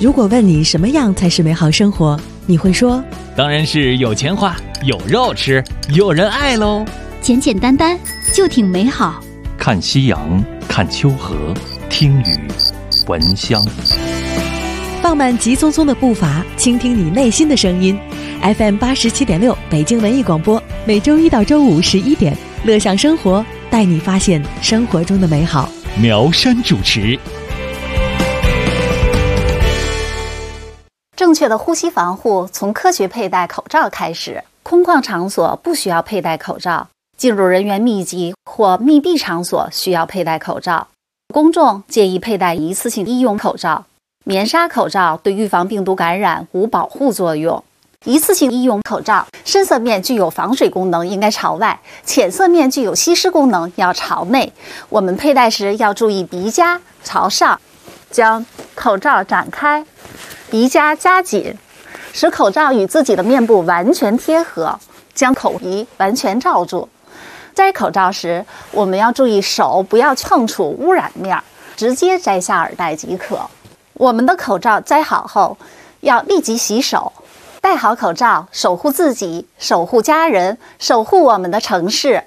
如果问你什么样才是美好生活，你会说当然是有钱花，有肉吃，有人爱喽。 简简单单就挺美好。 看夕阳，看秋河，听雨，闻香。 放慢急匆匆的步伐，倾听你内心的声音。FM 87.6北京文艺广播，每周一到周五11点，乐享生活，带你发现生活中的美好。 苗山主持。 正确的呼吸防护从科学佩戴口罩开始。空旷场所不需要佩戴口罩，进入人员密集或密闭场所需要佩戴口罩。公众建议佩戴一次性医用口罩。棉纱口罩对预防病毒感染无保护作用。一次性医用口罩深色面具有防水功能，应该朝外；浅色面具有吸湿功能，要朝内。我们佩戴时要注意鼻夹朝上，将口罩展开，鼻夹夹紧，使口罩与自己的面部完全贴合，将口鼻完全罩住。摘口罩时，我们要注意手不要碰触污染面，直接摘下耳带即可。我们的口罩摘好后，要立即洗手。戴好口罩，守护自己，守护家人，守护我们的城市。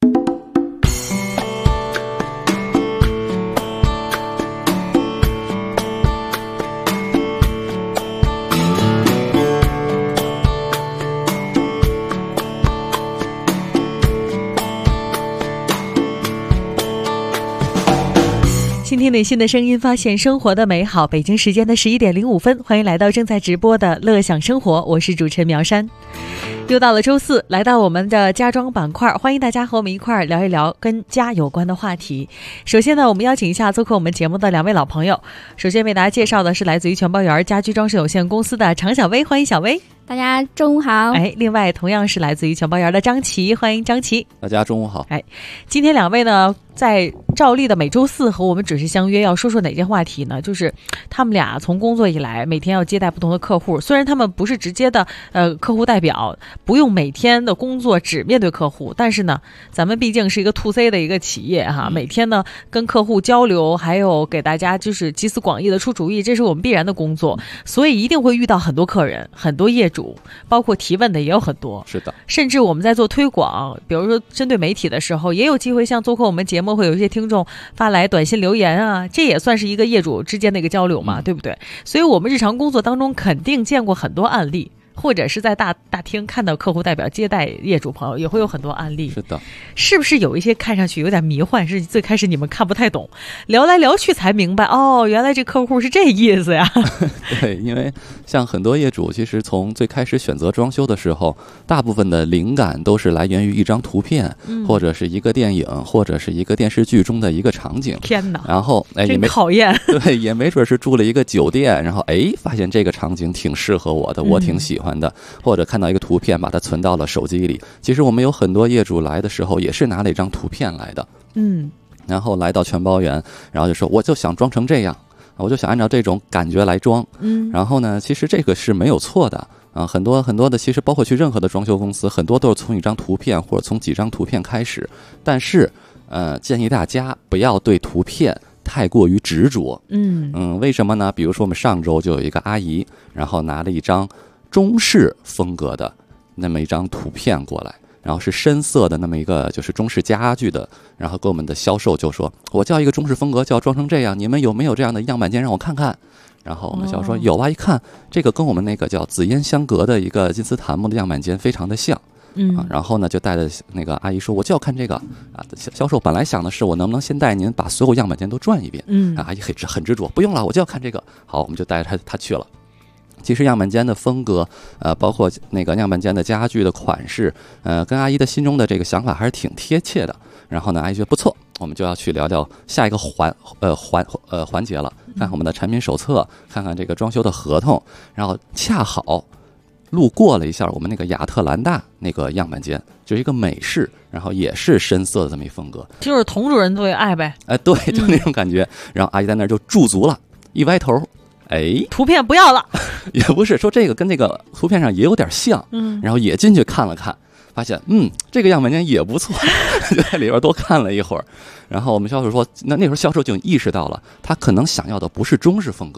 倾听内心的声音，发现生活的美好。北京时间的11点05分，欢迎来到正在直播的乐享生活，我是主持人苗山。又到了周四，来到我们的家装板块，欢迎大家和我们一块儿聊一聊跟家有关的话题。首先呢，我们邀请一下做客我们节目的两位老朋友。首先为大家介绍的是来自于全包园家居装饰有限公司的常小薇，欢迎小薇。 大家中午好。 另外同样是来自于全包园的张琪，欢迎张琪。 大家中午好。 今天两位呢，在照例的每周四和我们准时相约，要说说哪件话题呢？就是他们俩从工作以来，每天要接待不同的客户。虽然他们不是直接的客户代表，不用每天的工作只面对客户，但是呢，咱们毕竟是一个 2C 的一个企业哈，每天呢跟客户交流，还有给大家就是集思广益的出主意，这是我们必然的工作，所以一定会遇到很多客人，很多业主，包括提问的也有很多。 是的， 甚至我们在做推广，比如说针对媒体的时候，也有机会像做客我们节目，会有一些听众发来短信留言啊，这也算是一个业主之间的一个交流嘛，对不对？所以我们日常工作当中肯定见过很多案例，或者是在大厅看到客户代表接待业主朋友，也会有很多案例。 是的， 是不是有一些看上去有点迷幻，是最开始你们看不太懂，聊来聊去才明白，哦，原来这客户是这意思呀。 对，因为像很多业主其实从最开始选择装修的时候，大部分的灵感都是来源于一张图片，或者是一个电影，或者是一个电视剧中的一个场景。 天哪， 然后真讨厌。 对，也没准是住了一个酒店，然后发现这个场景挺适合我的，我挺喜欢的，或者看到一个图片把它存到了手机里。其实我们有很多业主来的时候也是拿了一张图片来的，然后来到全包园，然后就说我就想装成这样，我就想按照这种感觉来装。然后呢，其实这个是没有错的啊，很多的，其实包括去任何的装修公司，很多都是从一张图片或者从几张图片开始。但是建议大家不要对图片太过于执着。为什么呢？比如说我们上周就有一个阿姨，然后拿了一张中式风格的那么一张图片过来，然后是深色的那么一个就是中式家具的，然后跟我们的销售就说，我叫一个中式风格，就要装成这样，你们有没有这样的样板间让我看看？然后我们销售说有啊，一看这个跟我们那个叫紫烟相隔的一个金丝檀木的样板间非常的像。然后呢就带着那个阿姨说我就要看这个啊。销售本来想的是我能不能先带您把所有样板间都转一遍，阿姨很执着，不用了，我就要看这个。好，我们就带着她去了。其实样板间的风格，包括那个样板间的家具的款式，跟阿姨的心中的这个想法还是挺贴切的。然后呢，阿姨觉得不错，我们就要去聊聊下一个环节了，看看我们的产品手册，看看这个装修的合同。然后恰好路过了一下我们那个亚特兰大那个样板间，就是一个美式，然后也是深色的这么一风格， 就是佟主任最爱呗。 对，就那种感觉。然后阿姨在那儿就驻足了，一歪头， 图片不要了， 也不是说这个跟那个图片上也有点像，然后也进去看了看，发现这个样板间也不错，就在里边多看了一会儿。然后我们销售说，那时候销售就意识到了，他可能想要的不是中式风格，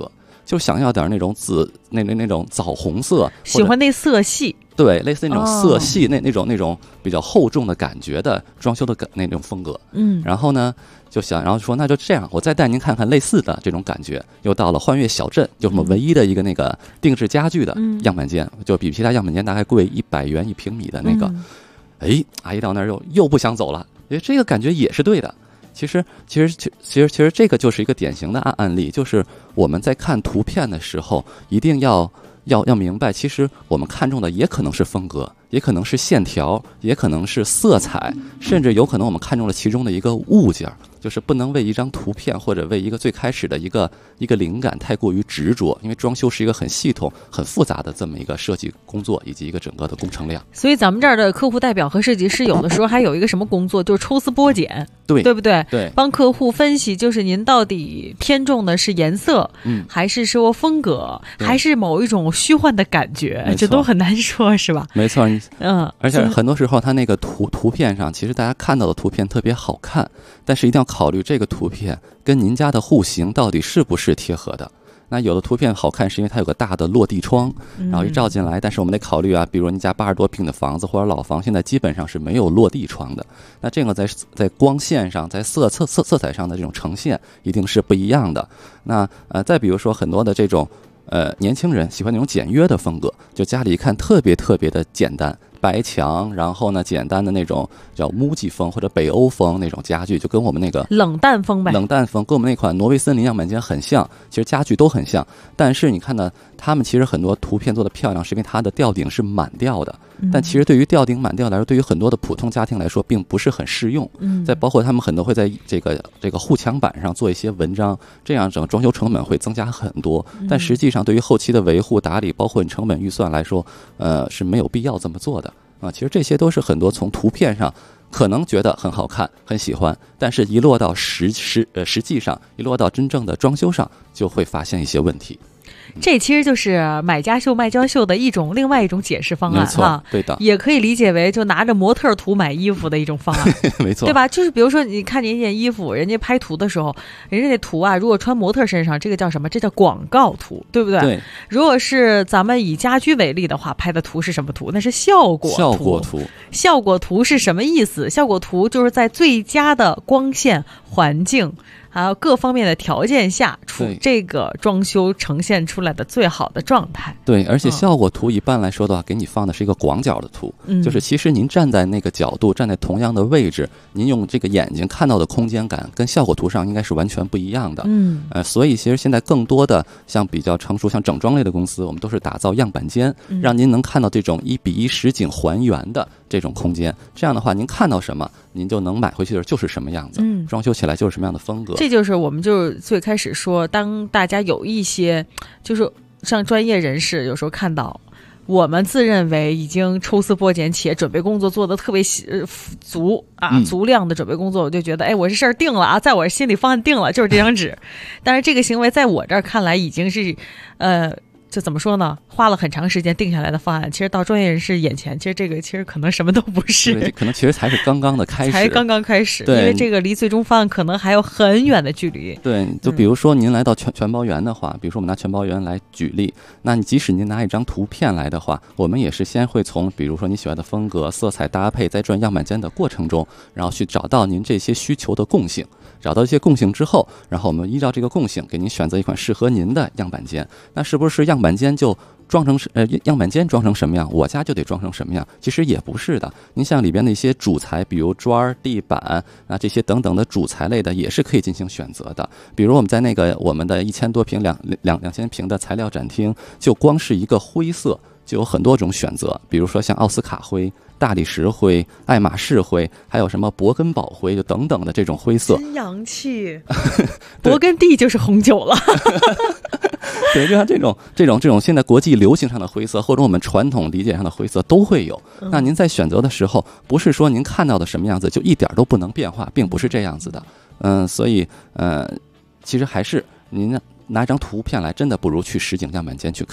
就想要点那种那种枣红色， 喜欢那色系， 对，类似那种色系，那种比较厚重的感觉的装修的那种风格。然后呢就想，然后说那就这样，我再带您看看类似的这种感觉。又到了欢悦小镇，就我们唯一的一个那个定制家具的样板间，就比其他样板间大概贵100元1平米的那个。阿姨到那儿又不想走了，因为这个感觉也是对的。其实这个就是一个典型的案例，就是我们在看图片的时候，一定要明白，其实我们看重的也可能是风格，也可能是线条，也可能是色彩，甚至有可能我们看中了其中的一个物件，就是不能为一张图片或者为一个最开始的一个灵感太过于执着，因为装修是一个很系统很复杂的这么一个设计工作以及一个整个的工程量。 所以咱们这儿的客户代表和设计师有的时候还有一个什么工作，就是抽丝剥茧，对不对？ 对， 帮客户分析，就是您到底偏重的是颜色，还是说风格，还是某一种虚幻的感觉，这都很难说，是吧？ 没错，而且很多时候它那个图片上，其实大家看到的图片特别好看，但是一定要考虑这个图片跟您家的户型到底是不是贴合的。那有的图片好看是因为它有个大的落地窗，然后一照进来，但是我们得考虑啊，比如您家80多平的房子或者老房，现在基本上是没有落地窗的。那这个在光线上，在色彩上的这种呈现一定是不一样的。那再比如说很多的这种年轻人喜欢那种简约的风格，就家里一看特别的简单，白墙，然后呢简单的那种叫木屐风或者北欧风那种家具，就跟我们那个冷淡风跟我们那款挪威森林样板间很像，其实家具都很像。但是你看呢，他们其实很多图片做的漂亮，是因为它的吊顶是满吊的，但其实对于吊顶满吊来说，对于很多的普通家庭来说并不是很适用。再包括他们很多会在这个护墙板上做一些文章，这样整个装修成本会增加很多，但实际上对于后期的维护打理，包括你成本预算来说，是没有必要这么做的啊。其实这些都是很多从图片上可能觉得很好看很喜欢，但是一落到实际上，一落到真正的装修上，就会发现一些问题。 这其实就是买家秀卖家秀的另外一种解释方案哈， 对的， 也可以理解为就拿着模特图买衣服的一种方案， 没错， 对吧？就是比如说你看见一件衣服，人家拍图的时候，人家那图啊，如果穿模特身上，这个叫什么？这叫广告图，对不对？ 对。 如果是咱们以家居为例的话，拍的图是什么图？那是效果图。效果图是什么意思？效果图就是在最佳的光线环境还有各方面的条件下，这个装修呈现出来的最好的状态。 对，而且效果图一般来说的话，给你放的是一个广角的图，就是其实您站在那个角度，站在同样的位置，您用这个眼睛看到的空间感跟效果图上应该是完全不一样的。所以其实现在更多的像比较成熟像整装类的公司，我们都是打造样板间，让您能看到这种1:1实景还原的这种空间，这样的话您看到什么您就能买回去的就是什么样子，装修起来就是什么样的风格。 这就是我们就是最开始说，当大家有一些就是像专业人士有时候看到我们自认为已经抽丝剥茧且准备工作做得特别足量的准备工作，我就觉得我这事儿定了啊，在我心里方案定了，就是这张纸。但是这个行为在我这儿看来已经是就怎么说呢？花了很长时间定下来的方案，其实到专业人士眼前，其实这个其实可能什么都不是， 可能其实才是刚刚的开始， 才刚刚开始，因为这个离最终方案可能还有很远的距离。 对，就比如说您来到全包园的话，比如说我们拿全包园来举例，那你即使您拿一张图片来的话，我们也是先会从比如说你喜欢的风格、色彩搭配，在转样板间的过程中，然后去找到您这些需求的共性。找到一些共性之后，然后我们依照这个共性给您选择一款适合您的样板间。那是不是样板间就装成样板间装成什么样，我家就得装成什么样？其实也不是的。您像里边的一些主材，比如砖、地板这些等等的主材类的，也是可以进行选择的。比如我们在我们的1000多平、2000平的材料展厅，就光是一个灰色就有很多种选择，比如说像奥斯卡灰、大理石灰、爱马仕灰，还有什么勃艮堡灰，就等等的这种灰色。 真洋气，勃艮第就是红酒了。 对，就像这种现在国际流行上的灰色，或者我们传统理解上的灰色都会有。那您在选择的时候，不是说您看到的什么样子就一点都不能变化，并不是这样子的。所以其实还是您拿一张图片来，真的不如去实景样板间去看看。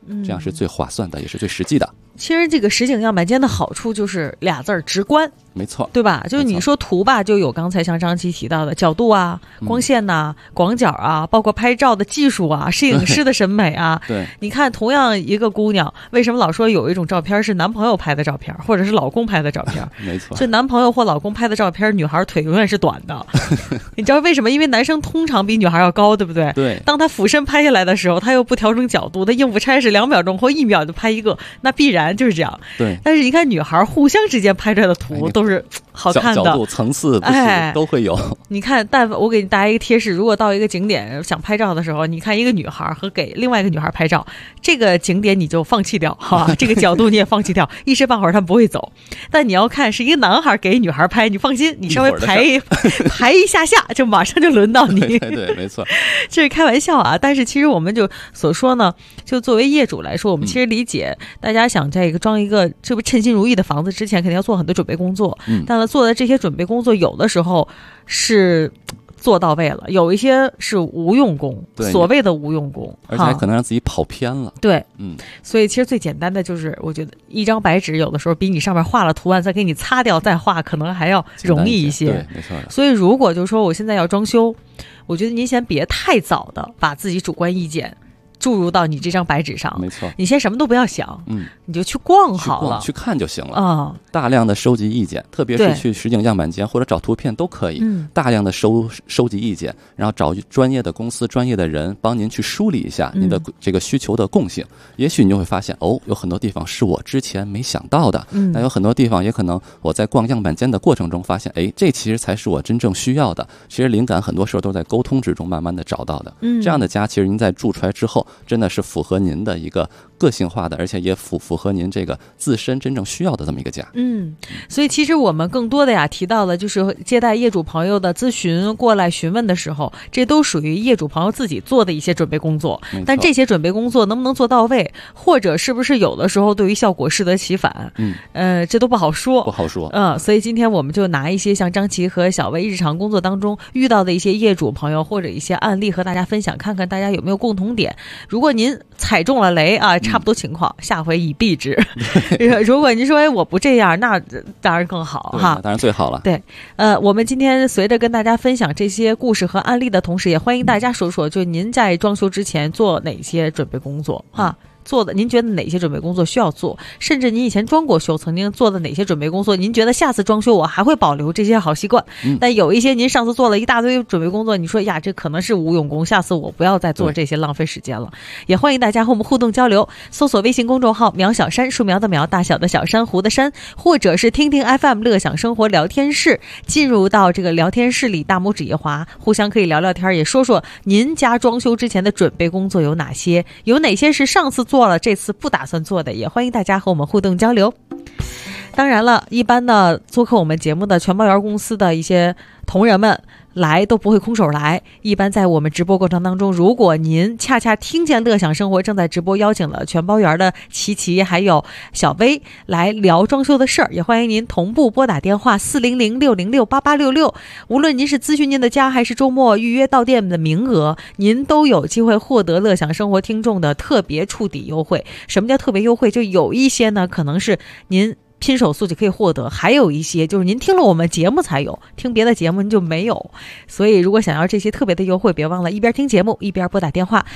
这样是最划算的，也是最实际的。 其实这个实景样板间的好处就是俩字儿直观， 没错， 对吧？就是你说图吧，就有刚才像张琪提到的角度啊、光线呐、广角啊，包括拍照的技术啊、摄影师的审美啊。 对， 你看同样一个姑娘，为什么老说有一种照片是男朋友拍的照片，或者是老公拍的照片？ 没错， 就男朋友或老公拍的照片，女孩腿永远是短的。你知道为什么？因为男生通常比女孩要高，对不对？ 对。 当他俯身拍下来的时候，他又不调整角度，他应付差事2秒钟或1秒就拍一个，那必然就是这样。 对。 但是你看女孩互相之间拍出来的图都是好看的， 角度、层次不是都会有。 你看，但我给大家一个贴士，如果到一个景点想拍照的时候，你看一个女孩和给另外一个女孩拍照，这个景点你就放弃掉哈，这个角度你也放弃掉，一时半会儿他不会走。但你要看是一个男孩给女孩拍，你放心，你稍微排一下就马上就轮到你。 对，没错， 这是开玩笑啊。但是其实我们就所说呢，就作为业主来说，我们其实理解大家想在一个装一个这不称心如意的房子之前，肯定要做很多准备工作。但是做的这些准备工作，有的时候是做到位了，有一些是无用功，所谓的无用功， 而且还可能让自己跑偏了。 对，所以其实最简单的就是，我觉得一张白纸有的时候比你上面画了图案再给你擦掉再画，可能还要容易一些。 对，没错。 所以如果就是说我现在要装修，我觉得您先别太早的把自己主观意见注入到你这张白纸上， 没错， 你先什么都不要想，你就去逛好了， 去看就行了。大量的收集意见，特别是去实景样板间或者找图片都可以，大量的收集意见，然后找专业的公司、专业的人帮您去梳理一下您的这个需求的共性。也许你就会发现，有很多地方是我之前没想到的，但有很多地方也可能我在逛样板间的过程中发现，这其实才是我真正需要的。其实灵感很多时候都在沟通之中慢慢的找到的。这样的家，其实您在住出来之后，真的是符合您的一个个性化的，而且也符合您这个自身真正需要的这么一个家。 所以其实我们更多的提到的就是接待业主朋友的咨询过来询问的时候，这都属于业主朋友自己做的一些准备工作。但这些准备工作能不能做到位，或者是不是有的时候对于效果适得其反，这都不好说。所以今天我们就拿一些像张琪和小薇日常工作当中遇到的一些业主朋友或者一些案例和大家分享，看看大家有没有共同点。如果您踩中了雷啊，差不多情况，下回以避之。如果您说我不这样，那当然更好哈， 当然最好了。 对，我们今天随着跟大家分享这些故事和案例的同时，也欢迎大家说说，就您在装修之前做哪些准备工作哈。做的，您觉得哪些准备工作需要做？甚至您以前装过修，曾经做的哪些准备工作？您觉得下次装修我还会保留这些好习惯？但有一些您上次做了一大堆准备工作，你说呀，这可能是无用功，下次我不要再做这些，浪费时间了。也欢迎大家和我们互动交流，搜索微信公众号“苗小山”，树苗的苗，大小的小，珊瑚的珊，或者是听听 FM 乐享生活聊天室，进入到这个聊天室里，大拇指一划，互相可以聊聊天，也说说您家装修之前的准备工作有哪些，有哪些是上次做了这次不打算做的，也欢迎大家和我们互动交流。当然了，一般的做客我们节目的全包园公司的一些同仁们来都不会空手来，一般在我们直播过程当中，如果您恰恰听见乐享生活正在直播邀请了全包园的琪琪还有小薇来聊装修的事儿，也欢迎您同步拨打电话400-606-8866，无论您是咨询您的家还是周末预约到店的名额，您都有机会获得乐享生活听众的特别触底优惠。什么叫特别优惠？就有一些呢可能是您拼手速就可以获得，还有一些就是您听了我们节目才有，听别的节目您就没有。所以如果想要这些特别的优惠，别忘了一边听节目一边拨打电话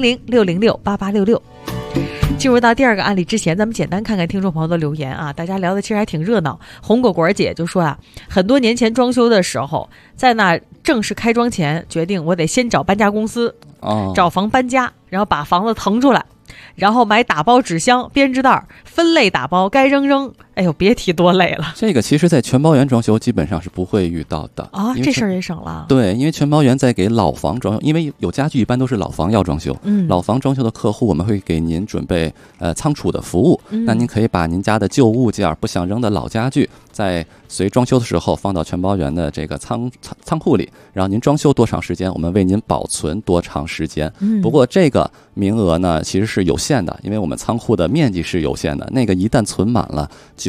400-606-8866。进入到第二个案例之前，咱们简单看看听众朋友的留言啊，大家聊的其实还挺热闹。红果果姐就说啊，很多年前装修的时候，在那正式开装前决定我得先找搬家公司，找房搬家，然后把房子腾出来，然后买打包纸箱、编织袋，分类打包，该扔扔。哎呦，别提多累了。 这个其实在全包园装修基本上是不会遇到的啊，这事儿也省了。 对，因为全包园在给老房装修，因为有家具一般都是老房要装修，老房装修的客户我们会给您准备仓储的服务，那您可以把您家的旧物件、不想扔的老家具，在随装修的时候放到全包园的这个仓库里，然后您装修多长时间，我们为您保存多长时间。不过这个名额呢其实是有限的，因为我们仓库的面积是有限的，那个一旦存满了就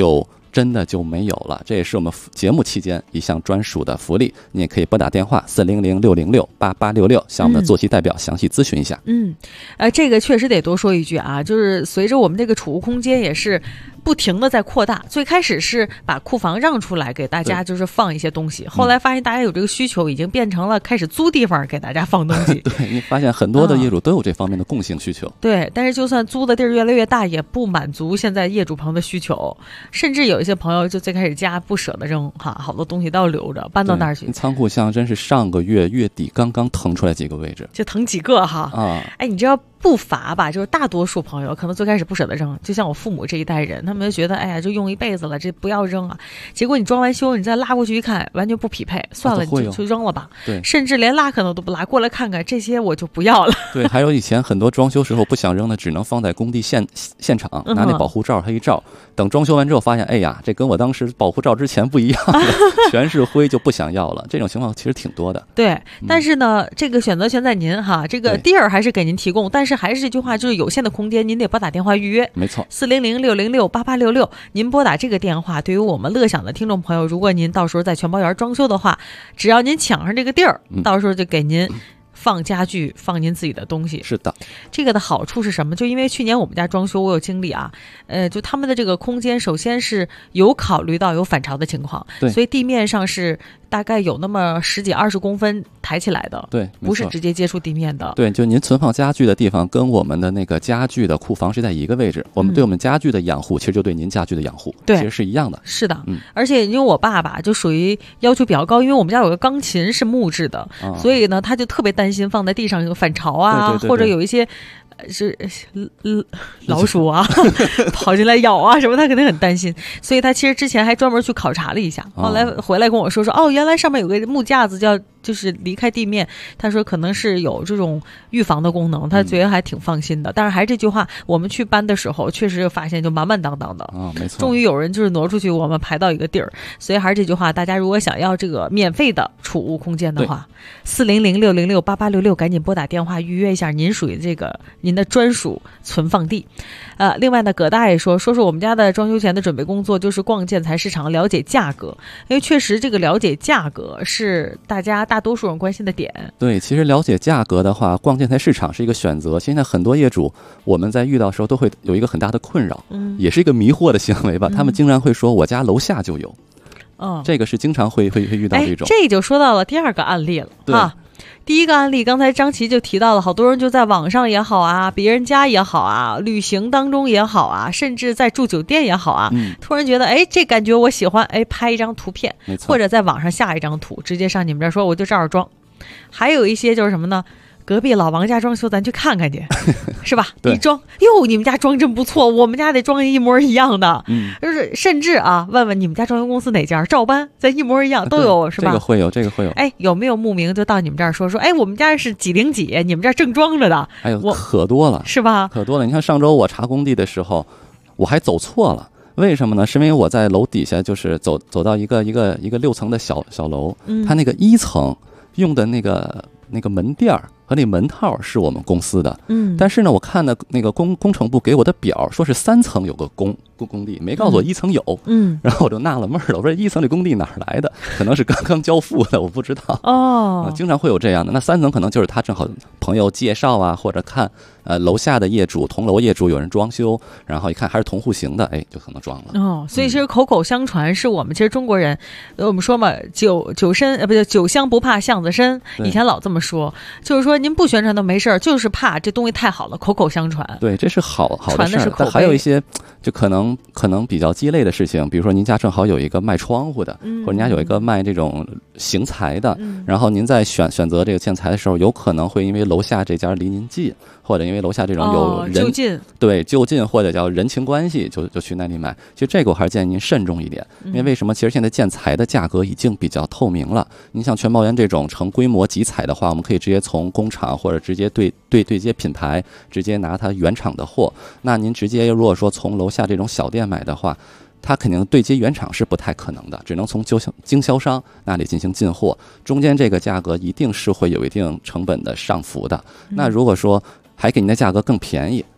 真的就没有了。这也是我们节目期间一项专属的福利，你也可以拨打电话400-606-8866，向我们的坐席代表详细咨询一下。 这个确实得多说一句啊，就是随着我们这个储物空间也是不停的在扩大，最开始是把库房让出来给大家就是放一些东西，后来发现大家有这个需求，已经变成了开始租地方给大家放东西。 对，你发现很多的业主都有这方面的共性需求。 对，但是就算租的地儿越来越大，也不满足现在业主朋友的需求，甚至有一些朋友就最开始家不舍得扔哈，好多东西都要留着搬到那儿去。 仓库箱真是上个月月底刚刚腾出来几个位置， 就腾几个哈啊！ 哎，你知道不乏吧？就是大多数朋友可能最开始不舍得扔，就像我父母这一代人，他们就觉得哎呀，就用一辈子了，这不要扔啊。结果你装完修，你再拉过去一看，完全不匹配，算了，你就扔了吧。 对， 甚至连拉可能都不拉，过来看看这些我就不要了。 对，还有以前很多装修时候不想扔的，只能放在工地现场拿那保护罩它一罩，等装修完之后发现，哎呀，这跟我当时保护罩之前不一样了，全是灰，就不想要了。这种情况其实挺多的。 对，但是呢，这个选择权在您哈，这个地儿还是给您提供，但是还是这句话，就是有限的空间，您得拨打电话预约。 没错 400-606-8866，您拨打这个电话，对于我们乐享的听众朋友，如果您到时候在全包园装修的话，只要您抢上这个地儿，到时候就给您放家具，放您自己的东西。 是的， 这个的好处是什么？就因为去年我们家装修，我有经历啊，就他们的这个空间，首先是有考虑到有反潮的情况，所以地面上是大概有那么10几20公分抬起来的， 对， 不是直接接触地面的。 对，就您存放家具的地方跟我们的那个家具的库房是在一个位置，我们对我们家具的养护，其实就对您家具的养护，其实是一样的。 是的，而且因为我爸爸就属于要求比较高，因为我们家有个钢琴是木质的，所以呢，他就特别担心放在地上有反潮啊， 对， 或者有一些是老鼠啊跑进来咬啊什么，他肯定很担心，所以他其实之前还专门去考察了一下，后来回来跟我说哦，原来上面有个木架子就是离开地面，他说可能是有这种预防的功能，他觉得还挺放心的。但是还是这句话，我们去搬的时候确实发现就满满当当的没错。 终于有人就是挪出去，我们排到一个地儿。所以还是这句话，大家如果想要这个免费的储物空间的话，400-606-8866，赶紧拨打电话预约一下您属于这个您的专属存放地。另外呢，葛大爷说我们家的装修前的准备工作就是逛建材市场了解价格，因为确实这个了解价格是大多数人关心的点。 对，其实了解价格的话，逛建材市场是一个选择。现在很多业主我们在遇到的时候都会有一个很大的困扰，也是一个迷惑的行为吧。他们经常会说我家楼下就有，这个是经常会遇到这种。 这就说到了第二个案例了啊。第一个案例，刚才张琪就提到了，好多人就在网上也好啊，别人家也好啊，旅行当中也好啊，甚至在住酒店也好啊，突然觉得这感觉我喜欢，拍一张图片，或者在网上下一张图，直接上你们这儿说我就这儿装。还有一些就是什么呢？隔壁老王家装修，咱去看看去，是吧？一装，哟，你们家装真不错，我们家得装一模一样的。就是甚至啊，问问你们家装修公司哪家，照搬再一模一样都有，是吧？ 这个会有。 有没有慕名就到你们这儿说，我们家是几零几，你们这儿正装着的？ 可多了， 是吧？ 可多了。你看上周我查工地的时候，我还走错了。为什么呢？是因为我在楼底下，就是走到一个6层的小楼，它那个1层用的那个门垫和那门套是我们公司的，但是呢，我看的那个工程部给我的表说是3层有个工地，没告诉我1层有，然后我就纳了闷了，我说1层这工地哪儿来的？可能是刚刚交付的，我不知道。经常会有这样的。那3层可能就是他正好朋友介绍啊，或者看楼下的业主同楼业主有人装修，然后一看还是同户型的，就可能装了。 所以其实口口相传是我们其实中国人，我们说嘛，酒香不怕巷子深，以前老这么说，就是说您不宣传都没事，就是怕这东西太好了，口口相传。 对，这是好的事儿。 但还有一些就可能比较鸡肋的事情，比如说您家正好有一个卖窗户的，或者您家有一个卖这种型材的，然后您在选择这个建材的时候，有可能会因为楼下这家离您近，或者因为楼下这种有人就近或者叫人情关系，就去那里买。其实这个我还是建议您慎重一点，因为为什么？其实现在建材的价格已经比较透明了。您像全包园这种成规模集采的话，我们可以直接从工厂或者直接对接品牌，直接拿它原厂的货。那您直接如果说从楼下这种小店买的话，它肯定对接原厂是不太可能的，只能从经销商那里进行进货，中间这个价格一定是会有一定成本的上浮的。那如果说还给您的价格更便宜，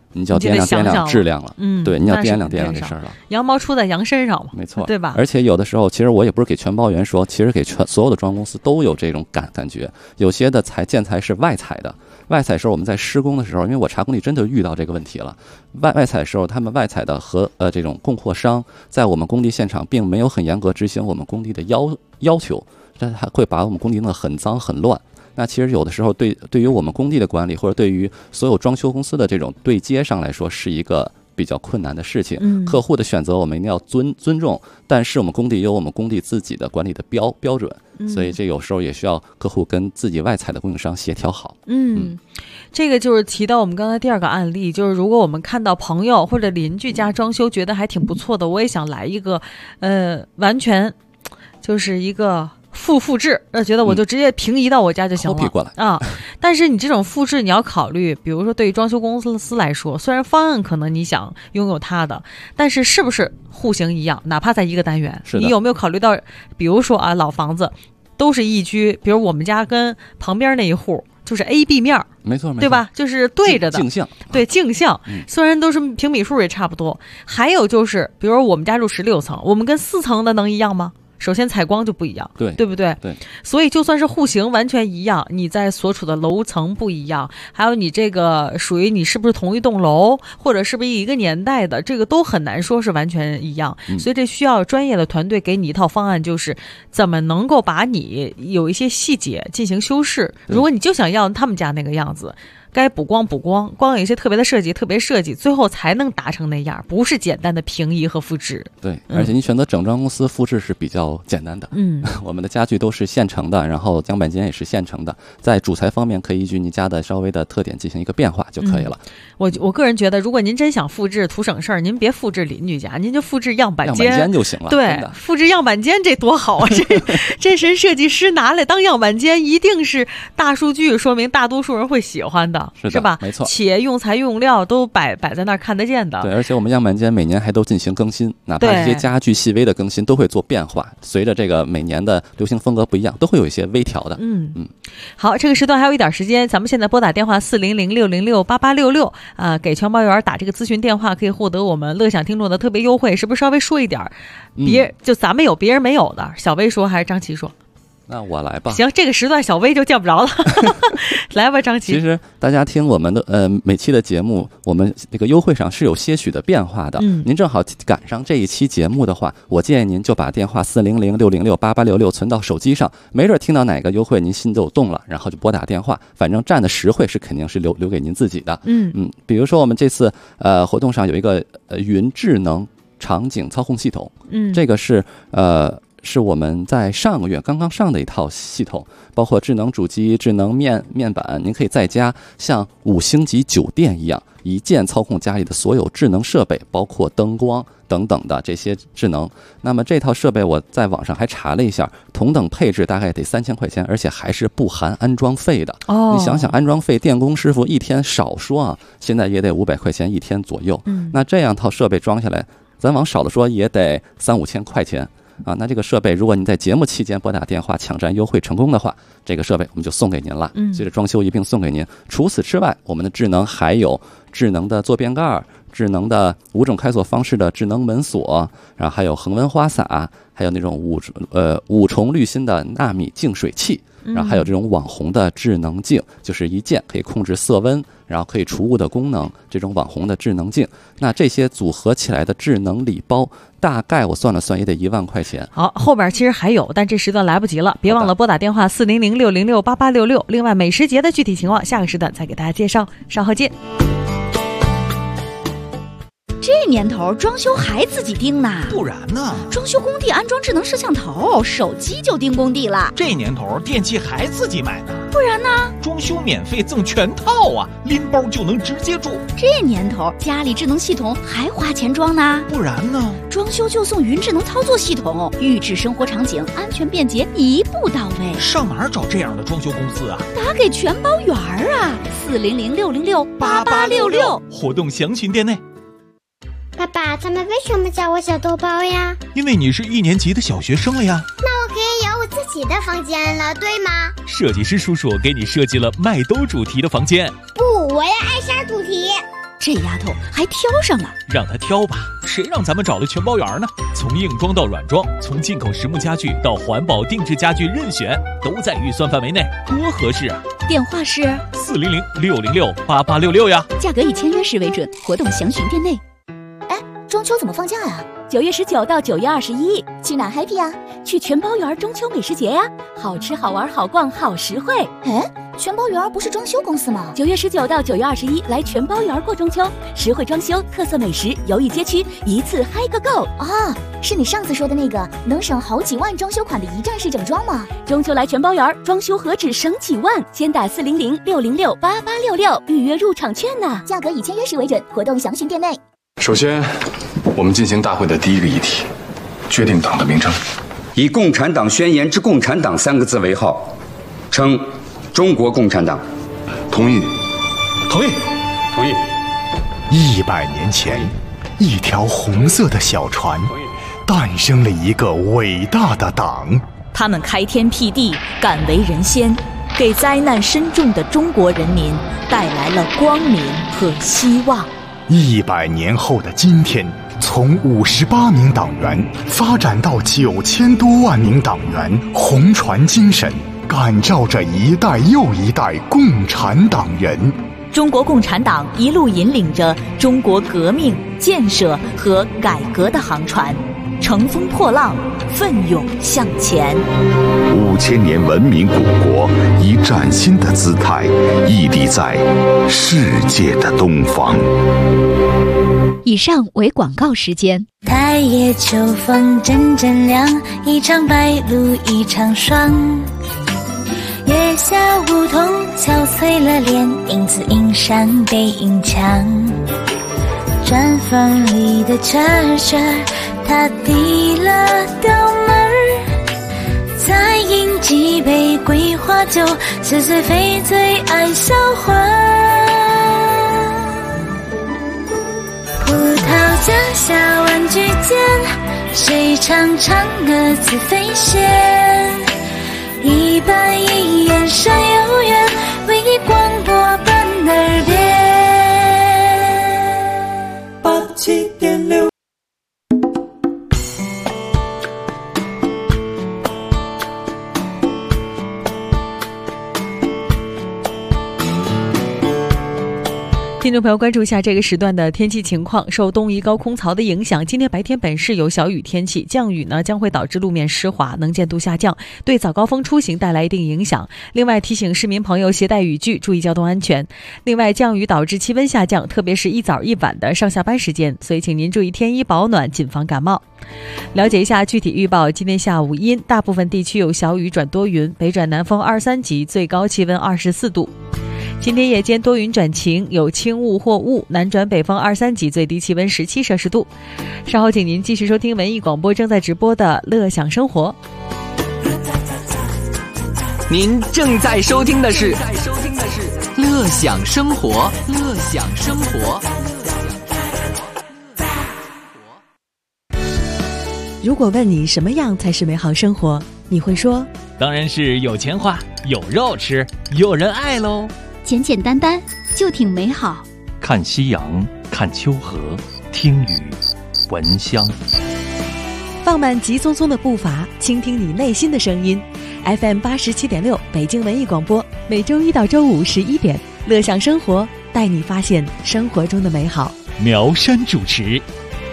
你就要掂量质量了。对，你要掂量这事儿了。 羊毛出在羊身上嘛， 没错， 对吧？ 而且有的时候，其实我也不是给全包员说，其实给所有的装修公司都有这种感觉。有些的建材是外采的，外采时候我们在施工的时候，因为我查工地真的遇到这个问题了。外采的时候，他们外采的和这种供货商在我们工地现场并没有很严格执行我们工地的要求，但还会把我们工地弄得很脏很乱。那其实有的时候对于我们工地的管理，或者对于所有装修公司的这种对接上来说，是一个比较困难的事情。客户的选择我们一定要尊重，但是我们工地有我们工地自己的管理的标准，所以这有时候也需要客户跟自己外采的供应商协调好。 这个就是提到我们刚才第二个案例，就是如果我们看到朋友或者邻居家装修觉得还挺不错的，我也想来一个完全就是一个复制，觉得我就直接平移到我家就行了 ，copy 过来啊。但是你这种复制，你要考虑，比如说对于装修公司来说，虽然方案可能你想拥有它的，但是是不是户型一样，哪怕在一个单元，你有没有考虑到，比如说啊，老房子都是一居，比如我们家跟旁边那一户就是 A B 面， 没错， 对吧？就是对着的镜像， 对镜像，虽然都是平米数也差不多。还有就是，比如我们家住16层，我们跟4层的能一样吗？首先采光就不一样，对不对？ 对， 所以就算是户型完全一样，你在所处的楼层不一样，还有你这个属于你是不是同一栋楼，或者是不是一个年代的，这个都很难说是完全一样。所以这需要专业的团队给你一套方案，就是怎么能够把你有一些细节进行修饰。如果你就想要他们家那个样子，该补光，光有一些特别的设计，最后才能达成那样，不是简单的平移和复制。 对，而且你选择整装公司复制是比较简单的。我们的家具都是现成的，然后样板间也是现成的，在主材方面可以依据你家的稍微的特点进行一个变化就可以了。 我个人觉得，如果您真想复制图省事儿，您别复制邻居家，您就复制样板间就行了。 对，复制样板间这多好啊！这真设计师拿来当样板间，一定是大数据，说明大多数人会喜欢的。是吧？ 没错， 且用材用料都摆在那儿看得见的。 对，而且我们样板间每年还都进行更新，哪怕这些家具细微的更新都会做变化，随着这个每年的流行风格不一样，都会有一些微调的。 好，这个时段还有一点时间，咱们现在拨打电话400-606-8866给全包员打这个咨询电话，可以获得我们乐享听众的特别优惠，是不是稍微说一点？就咱们有别人没有的，小薇说还是张琪说？ 那我来吧。 行，这个时段小薇就见不着了。来吧，张琪。 其实大家听我们的每期的节目，我们这个优惠上是有些许的变化的。您正好赶上这一期节目的话，我建议您就把电话400-606-8866存到手机上，没准听到哪个优惠您心就动了，然后就拨打电话，反正占的实惠是肯定是留给您自己的。比如说我们这次活动上有一个云智能场景操控系统，这个是我们在上个月刚刚上的一套系统，包括智能主机、智能面板，您可以在家像5星级酒店一样，一键操控家里的所有智能设备，包括灯光等等的这些智能。那么这套设备我在网上还查了一下，同等配置大概得3000块钱，而且还是不含安装费的。你想想安装费，电工师傅一天少说啊，现在也得500块钱一天左右。那这样套设备装下来，咱往少的说也得3-5千块钱。那这个设备如果您在节目期间拨打电话抢占优惠成功的话，这个设备我们就送给您了，随着装修一并送给您。除此之外，我们的智能还有智能的坐便盖、智能的5种开锁方式的智能门锁，然后还有恒温花洒，还有那种5重滤芯的纳米净水器，然后还有这种网红的智能镜，就是一键可以控制色温，然后可以除雾的功能，这种网红的智能镜。那这些组合起来的智能礼包，大概我算了算也得1万块钱。 好，后边其实还有，但这时段来不及了，别忘了拨打电话400-606-8866。另外，美食节的具体情况下个时段再给大家介绍，稍后见。 这年头装修还自己盯呢？ 不然呢？ 装修工地安装智能摄像头，手机就盯工地了。 这年头电器还自己买呢？ 不然呢？ 装修免费赠全套啊，拎包就能直接住。 这年头家里智能系统还花钱装呢？ 不然呢？ 装修就送云智能操作系统，预制生活场景，安全便捷，一步到位。 上哪儿找这样的装修公司啊？ 打给全包员啊，400-606-8866。 活动详情店内。 爸爸，他们为什么叫我小豆包呀？ 因为你是1年级的小学生了呀。 那我可以有我自己的房间了，对吗？ 设计师叔叔给你设计了麦兜主题的房间。 不，我要艾莎主题。 这丫头还挑上了。 让她挑吧，谁让咱们找了全包圆呢？从硬装到软装，从进口实木家具到环保定制家具，任选，都在预算范围内，多合适啊！ 电话是 400-606-8866呀。 价格以签约时为准，活动详询店内。哎，中秋怎么放假呀？9月19到9月21，去哪 happy 呀？去全包园中秋美食节呀，好吃好玩好逛好实惠。哎，全包园不是装修公司吗？9月19到9月21，来全包园过中秋，实惠装修，特色美食，游艺街区，一次嗨个够啊！是你上次说的那个能省好几万装修款的一站式整装吗？中秋来全包园，装修何止省几万？先打400-606-8866预约入场券呢，价格以签约时为准，活动详询店内。 首先，我们进行大会的第一个议题，决定党的名称。 以共产党宣言之共产党3个字为号，称中国共产党。 同意。同意。同意。 100年前，一条红色的小船，诞生了一个伟大的党。 他们开天辟地，敢为人先，给灾难深重的中国人民带来了光明和希望。 100年后的今天，从58名党员发展到9000多万名党员，红船精神感召着一代又一代共产党人。 中国共产党一路引领着中国革命、建设和改革的航船，乘风破浪，奋勇向前。 5000年文明古国以崭新的姿态屹立在世界的东方。 以上为广告时间。 太夜秋风阵阵凉，一场白露一场霜。月下梧桐憔悴了脸，影子映上背影墙。砖房里的蛐蛐它递了刀门儿，再饮几杯桂花酒，似醉非醉爱销魂。葡萄架下玩具间，谁唱嫦娥自飞仙？一板一眼山有缘，唯一广播伴耳边。87.6 听众朋友，关注一下这个时段的天气情况。受东移高空槽的影响，今天白天本市有小雨天气，降雨呢将会导致路面湿滑，能见度下降，对早高峰出行带来一定影响。另外提醒市民朋友携带雨具，注意交通安全。另外降雨导致气温下降，特别是一早一晚的上下班时间，所以请您注意添衣保暖，谨防感冒。了解一下具体预报，今天下午阴，大部分地区有小雨转多云，北转南风2、3级，最高气温24度。今天夜间多云转晴，有轻雾或雾，南转北风2、3级，最低气温17摄氏度。稍后请您继续收听文艺广播正在直播的乐享生活。 您正在收听的是乐享生活，乐享生活。 如果问你什么样才是美好生活，你会说当然是有钱花，有肉吃，有人爱喽。 简简单单就挺美好。 看夕阳，看秋荷，听雨，闻香。 放慢急匆匆的步伐，倾听你内心的声音。FM 87.6北京文艺广播，每周一到周五11点，乐享生活，带你发现生活中的美好。 苗山主持。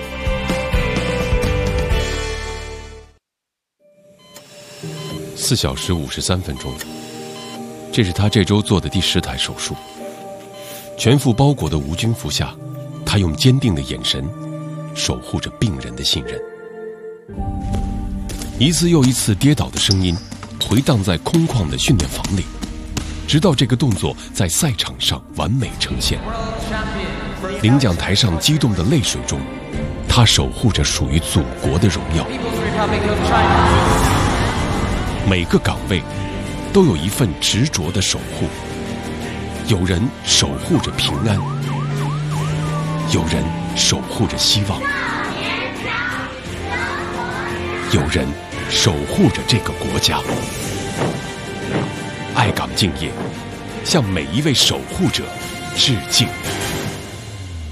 4小时53分钟，这是他这周做的第10台手术。全副包裹的无菌服下，他用坚定的眼神守护着病人的信任。一次又一次跌倒的声音回荡在空旷的训练房里，直到这个动作在赛场上完美呈现。领奖台上激动的泪水中，他守护着属于祖国的荣耀。每个岗位都有一份执着的守护，有人守护着平安，有人守护着希望，有人守护着这个国家。爱岗敬业，向每一位守护者致敬。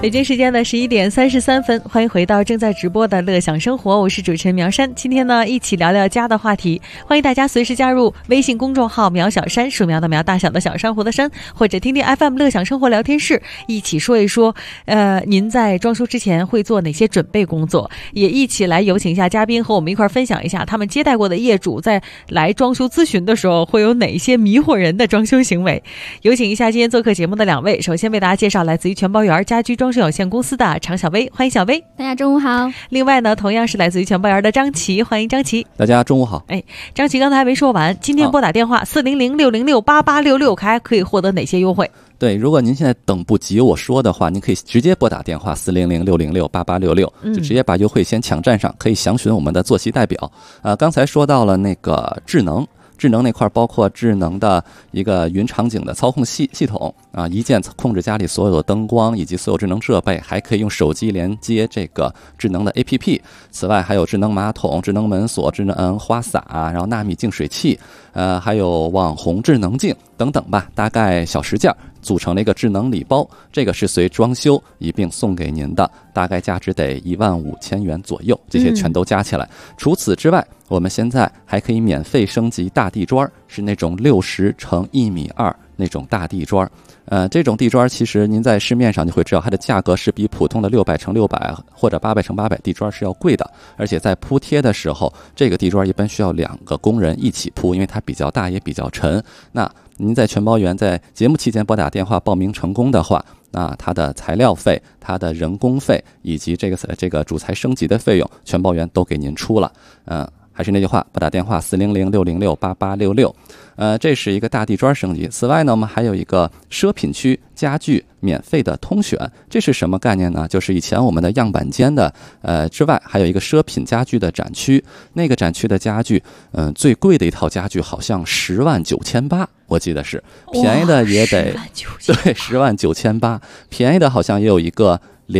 北京时间的11点33分，欢迎回到正在直播的乐享生活，我是主持人苗山。今天呢，一起聊聊家的话题，欢迎大家随时加入微信公众号苗小山，树苗的苗，大小的小，珊瑚的珊，或者听听 FM 乐享生活聊天室，一起说一说您在装修之前会做哪些准备工作，也一起来有请一下嘉宾和我们一块分享一下他们接待过的业主在来装修咨询的时候会有哪一些迷惑人的装修行为。有请一下今天做客节目的两位，首先为大家介绍来自于全包园家居装修有限公司的常小薇，欢迎小薇。 大家中午好。 另外呢，同样是来自于全包园的张琪，欢迎张琪。 大家中午好。 张琪刚才还没说完，今天拨打电话400-606-8866还可以获得哪些优惠？ 对，如果您现在等不及我说的话，您可以直接拨打电话400-606-8866，就直接把优惠先抢占上，可以详询我们的坐席代表。刚才说到了那个智能那块，包括智能的一个云场景的操控系统啊，一键控制家里所有的灯光以及所有智能设备，还可以用手机连接这个智能的 APP。此外还有智能马桶、智能门锁、智能花洒，然后纳米净水器，还有网红智能镜等等吧，大概小10件组成了一个智能礼包，这个是随装修一并送给您的，大概价值得15000元左右，这些全都加起来。除此之外，我们现在还可以免费升级大地砖，是那种60乘1.2米那种大地砖。这种地砖其实您在市面上就会知道，它的价格是比普通的600乘600或者800乘800地砖是要贵的，而且在铺贴的时候，这个地砖一般需要2个工人一起铺，因为它比较大也比较沉。那您在全包园在节目期间拨打电话报名成功的话，那它的材料费、它的人工费以及这个主材升级的费用，全包园都给您出了。还是那句话，拨打电话400-606-8866。这是一个大地砖升级。此外呢，我们还有一个奢品区家具免费的通选，这是什么概念呢？就是以前我们的样板间的之外，还有一个奢品家具的展区。那个展区的家具，最贵的一套家具好像109800，我记得是，便宜的也得对109800，便宜的好像也有一个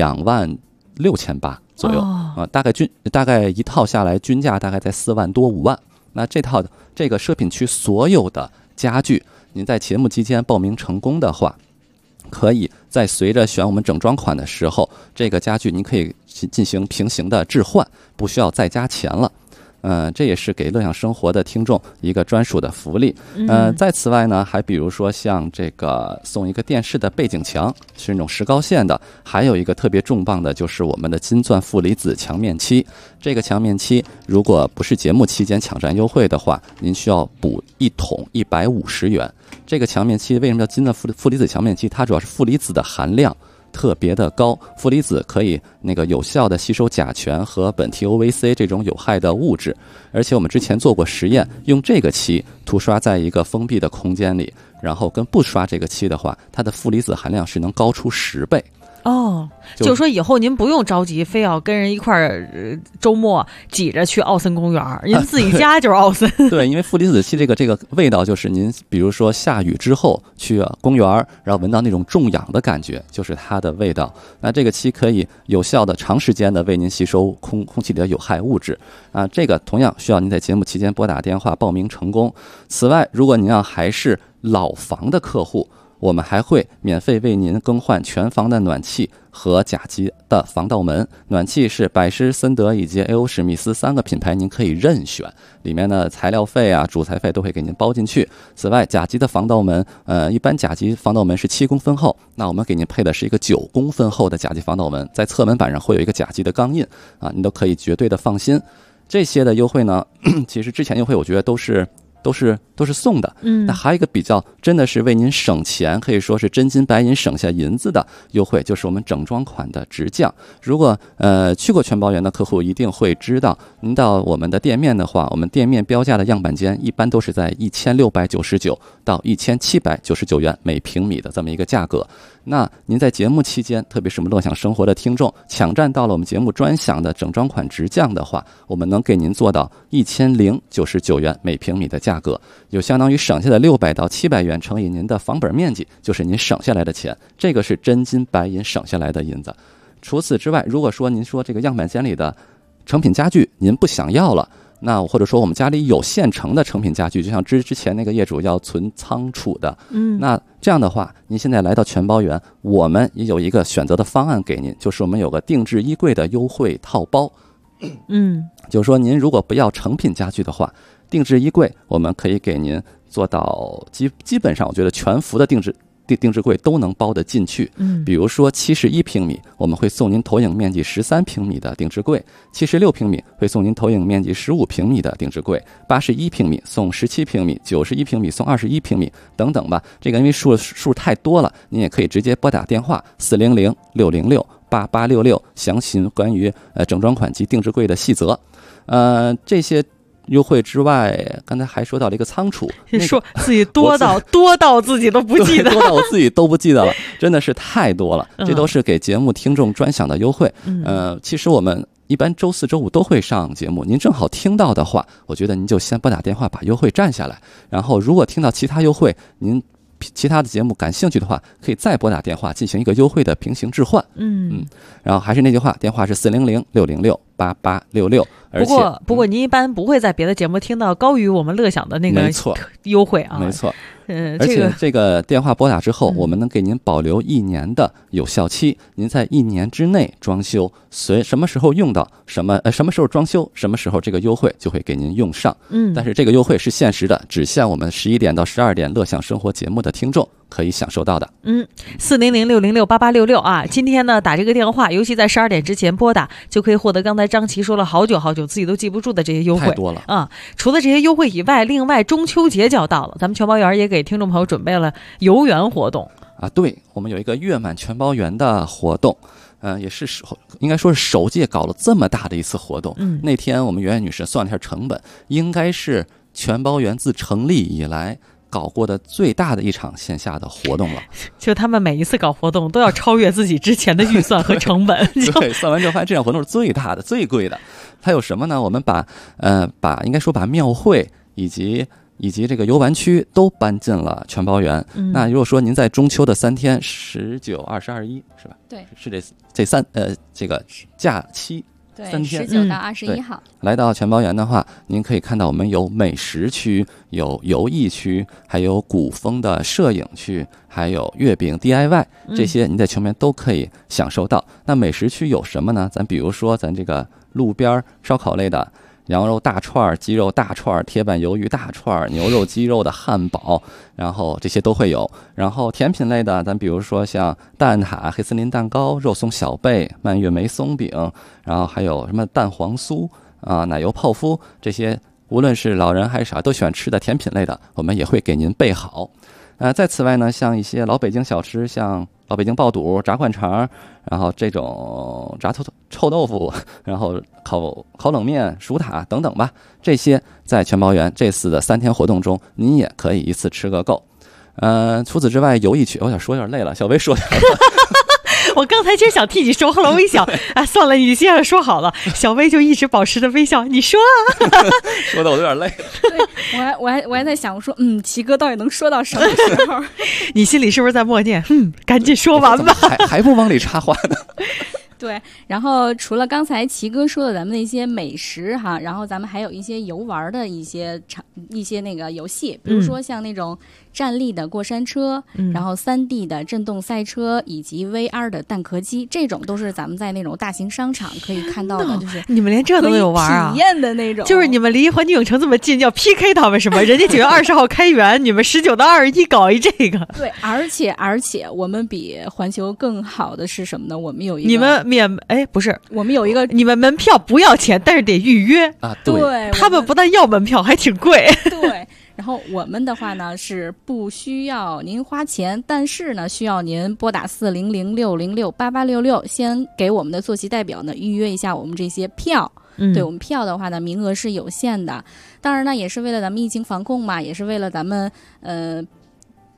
26800左右大概一套下来均价大概在4万多5万。那这个奢品区所有的家具，您在节目期间报名成功的话，可以在随着选我们整装款的时候，这个家具您可以进行平行的置换，不需要再加钱了。这也是给乐享生活的听众一个专属的福利。在此外呢，还比如说像这个送一个电视的背景墙，是那种石膏线的，还有一个特别重磅的就是我们的金钻负离子墙面漆。这个墙面漆如果不是节目期间抢占优惠的话，您需要补1桶150元。这个墙面漆为什么叫金钻负离子墙面漆？它主要是负离子的含量特别的高，负离子可以有效的吸收甲醛和苯 TOVC 这种有害的物质，而且我们之前做过实验，用这个漆涂刷在一个封闭的空间里，然后跟不刷这个漆的话，它的负离子含量是能高出10倍。 就是说以后您不用着急非要跟人一块周末挤着去奥森公园，您自己家就是奥森。 对，因为负离子漆这个味道，就是您比如说下雨之后去公园，然后闻到那种重氧的感觉，就是它的味道。那这个漆可以有效的长时间的为您吸收空气里的有害物质这个同样需要您在节目期间拨打电话报名成功。此外，如果您还是老房的客户，我们还会免费为您更换全房的暖气和甲级的防盗门。暖气是百施、森德以及 A.O. 史密斯3个品牌，您可以任选，里面的材料费主材费都会给您包进去。此外，甲级的防盗门，一般甲级防盗门是7公分厚，那我们给您配的是一个9公分厚的甲级防盗门，在侧门板上会有一个甲级的钢印您都可以绝对的放心。这些的优惠呢，其实之前优惠我觉得都是送的。那还有一个比较真的是为您省钱，可以说是真金白银省下银子的优惠，就是我们整装款的直降。如果去过全包园的客户一定会知道，您到我们的店面的话，我们店面标价的样板间一般都是在1699到1799元每平米的这么一个价格。那您在节目期间，特别是我们乐享生活的听众抢占到了我们节目专享的整装款直降的话，我们能给您做到1099元每平米的价格，有相当于省下的600到700元乘以您的房本面积，就是您省下来的钱，这个是真金白银省下来的银子。除此之外，如果说您说这个样板间里的成品家具您不想要了那或者说我们家里有现成的成品家具，就像之前那个业主要存仓储的，那这样的话，您现在来到全包园，我们也有一个选择的方案给您，就是我们有个定制衣柜的优惠套包。就是说您如果不要成品家具的话，定制衣柜我们可以给您做到基本上我觉得全幅的定制柜都能包得进去。比如说71平米我们会送您投影面积13平米的定制柜，76平米会送您投影面积15平米的定制柜，81平米送17平米，91平米送21平米等等吧。这个因为数太多了，您也可以直接拨打电话400-606-8866详询关于整装款及定制柜的细则。这些优惠之外，刚才还说到了一个仓储， 说自己多到自己都不记得， 多到我自己都不记得了，真的是太多了。这都是给节目听众专享的优惠。其实我们一般周4、周5都会上节目，您正好听到的话，我觉得您就先拨打电话把优惠占下来，然后如果听到其他优惠，您其他的节目感兴趣的话，可以再拨打电话进行一个优惠的平行置换。然后还是那句话，电话是400-606-8866。 不过您一般不会在别的节目听到高于我们乐享的那个优惠啊。 没错。而且这个电话拨打之后，我们能给您保留1年的有效期，您在1年之内装修，什么时候用到什么时候装修，什么时候这个优惠就会给您用上。但是这个优惠是限时的，只向我们11点到12点乐享生活节目的听众可以享受到的。 400-606-8866啊，今天呢打这个电话，尤其在12点之前拨打，就可以获得刚才张琪说了好久自己都记不住的这些优惠。 太多了啊！除了这些优惠以外，另外中秋节就要到了，咱们全包园也给听众朋友准备了游园活动啊。对，我们有一个月满全包园的活动。也是应该说是首届搞了这么大的一次活动。那天我们圆圆女士算了一下成本，应该是全包园自成立以来搞过的最大的一场线下的活动了。 就他们每一次搞活动都要超越自己之前的预算和成本。 对，算完之后发现这场活动是最大的、最贵的。它有什么呢？我们应该说把庙会以及这个游玩区都搬进了全包园。那如果说您在中秋的3天，19、20、21是吧？ 对， 是这个假期。 对 3天 ，19到21号， 来到全包园的话，您可以看到我们有美食区，有游艺区，还有古风的摄影区，还有月饼 DIY， 这些您在全面都可以享受到。那美食区有什么呢？咱比如说咱这个路边烧烤类的，羊肉大串、鸡肉大串、铁板鱿鱼大串、牛肉鸡肉的汉堡，然后这些都会有。然后甜品类的，咱比如说像蛋挞、黑森林蛋糕、肉松小贝、蔓越莓松饼，然后还有什么蛋黄酥啊、奶油泡芙，这些无论是老人还是小孩都喜欢吃的甜品类的，我们也会给您备好。在此外呢，像一些老北京小吃，像老北京爆肚、炸灌肠，然后这种炸臭豆腐，然后烤冷面、薯塔等等吧，这些在全包园这次的3天活动中，您也可以一次吃个够。除此之外，游艺区我说有点累了，小薇说点。 我刚才其实想替你说，后来我一想，算了，你既然说好了，小薇就一直保持着微笑。你说啊， 说的我有点累。 对，我还在想，我说，齐哥到底能说到什么时候？ 你心里是不是在默念？赶紧说完吧， 还不往里插话呢。 对，然后除了刚才齐哥说的咱们的一些美食哈，然后咱们还有一些游玩的一些那个游戏，比如说像那种站立的过山车，然后3D 的震动赛车，以及 VR 的蛋壳机，这种都是咱们在那种大型商场可以看到的，就是你们连这都有玩啊？ 体验的那种， 就是你们离环球影城这么近，要 PK 他们什么？人家9月20号开园，你们19到21搞一这个。 对，而且我们比环球更好的是什么呢？我们有一个你们不是， 我们有一个， 你们门票不要钱，但是得预约啊。 对， 他们不但要门票，还挺贵。 对，然后我们的话呢是不需要您花钱，但是呢需要您拨打400-606-8866，先给我们的坐席代表呢预约一下我们这些票。对，我们票的话呢名额是有限的，当然呢也是为了咱们疫情防控嘛，也是为了咱们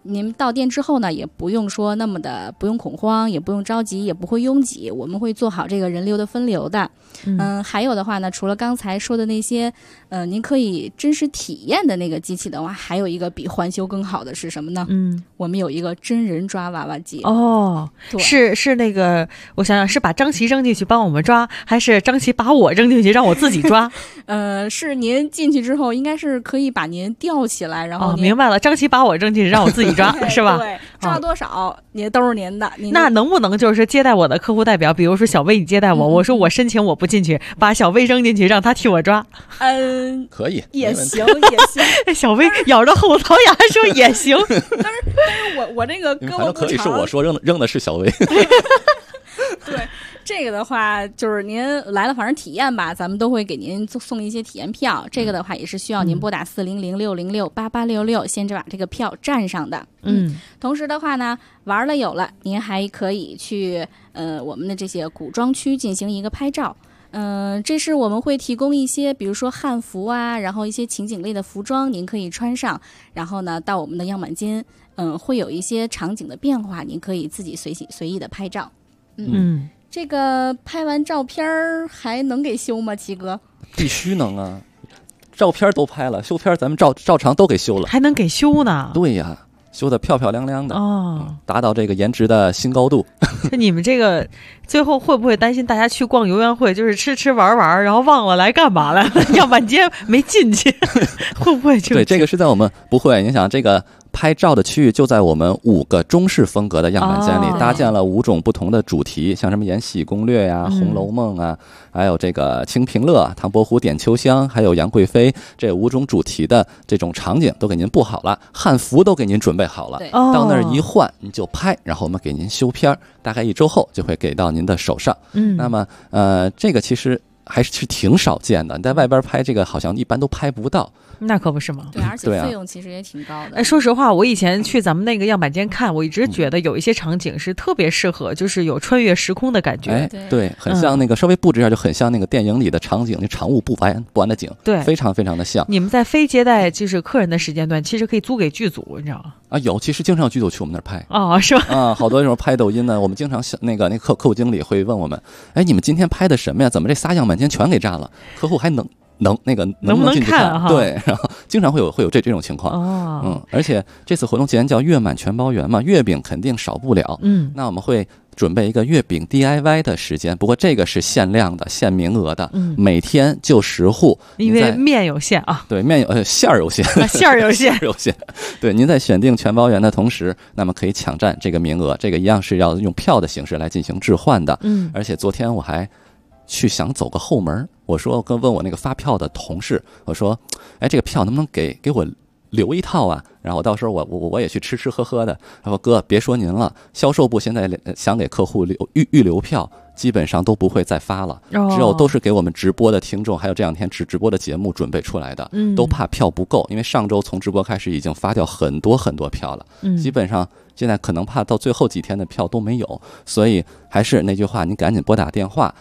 您到店之后呢，也不用说那么的不用恐慌，也不用着急，也不会拥挤，我们会做好这个人流的分流的。还有的话呢，除了刚才说的那些，您可以真实体验的那个机器的话，还有一个比环修更好的是什么呢？我们有一个真人抓娃娃机。 哦，是那个，我想想，是把张琪扔进去帮我们抓，还是张琪把我扔进去让我自己抓？ 是您进去之后，应该是可以把您吊起来，然后明白了，张琪把我扔进去让我自己抓，是吧？ 对，抓多少您都是您的。 那能不能就是接待我的客户代表，比如说小薇，你接待我，我说我申请我不进去，把小薇扔进去，让他替我抓。 可以， 也行，也行。 小薇咬着后槽牙说也行。 但是我这个胳膊不长， 可以是我说扔的是小薇。 对。这个的话就是您来了，反正体验吧，咱们都会给您送一些体验票。这个的话也是需要您拨打400-606-8866，先把这个票占上的。同时的话呢，玩了有了，您还可以去我们的这些古装区进行一个拍照。这是我们会提供一些，比如说汉服啊，然后一些情景类的服装，您可以穿上，然后呢到我们的样板间，会有一些场景的变化，您可以自己随意的拍照。这个拍完照片还能给修吗，齐哥？ 必须能啊，照片都拍了，修片咱们照常都给修了， 还能给修呢？ 对呀，修的漂漂亮亮的哦， 达到这个颜值的新高度。 你们这个最后会不会担心大家去逛游园会，就是吃玩，然后忘了来干嘛了？样板间没进去，会不会？ 对，这个是在我们不会。你想这个。拍照的区域就在我们5个中式风格的样板间里，搭建了5种不同的主题，像什么《延禧攻略》呀、《红楼梦》啊，还有这个《清平乐》、唐伯虎点秋香，还有杨贵妃，这5种主题的这种场景都给您布好了，汉服都给您准备好了，到那儿一换你就拍，然后我们给您修片，大概1周后就会给到您的手上。那么这个其实还是挺少见的，你在外边拍这个好像一般都拍不到。 那可不是吗？ 对，而且费用其实也挺高的。 说实话，我以前去咱们那个样板间看，我一直觉得有一些场景是特别适合，就是有穿越时空的感觉。 对，很像那个稍微布置一下就很像那个电影里的场景，那场务不完的景， 对， 非常非常的像。 你们在非接待就是客人的时间段，其实可以租给剧组，你知道吗？ 啊，有，其实经常有剧组去我们那儿拍。 哦，是吧？ 啊，好多这种拍抖音呢，我们经常那个客户经理会问我们，哎，你们今天拍的什么呀？怎么这仨样板间全给占了？客户还能不能进去看？对，然后经常会有这种情况。而且这次活动既然叫月满全包圆嘛，月饼肯定少不了。那我们会准备一个月饼 DIY 的时间，不过这个是限量的、限名额的，每天就10户， 因为面有限啊。 对，馅儿有限， 馅儿有限， 有限。对，您在选定全包圆的同时，那么可以抢占这个名额，这个一样是要用票的形式来进行置换的。而且昨天我还去想走个后门，我说问我那个发票的同事，我说，哎，这个票能不能给我留一套啊？然后到时候我也去吃喝的。他说哥，别说您了，销售部现在想给客户预留票，基本上都不会再发了，只有都是给我们直播的听众，还有这2天直播的节目准备出来的，都怕票不够，因为上周从直播开始已经发掉很多票了，基本上现在可能怕到最后几天的票都没有，所以还是那句话，您赶紧拨打电话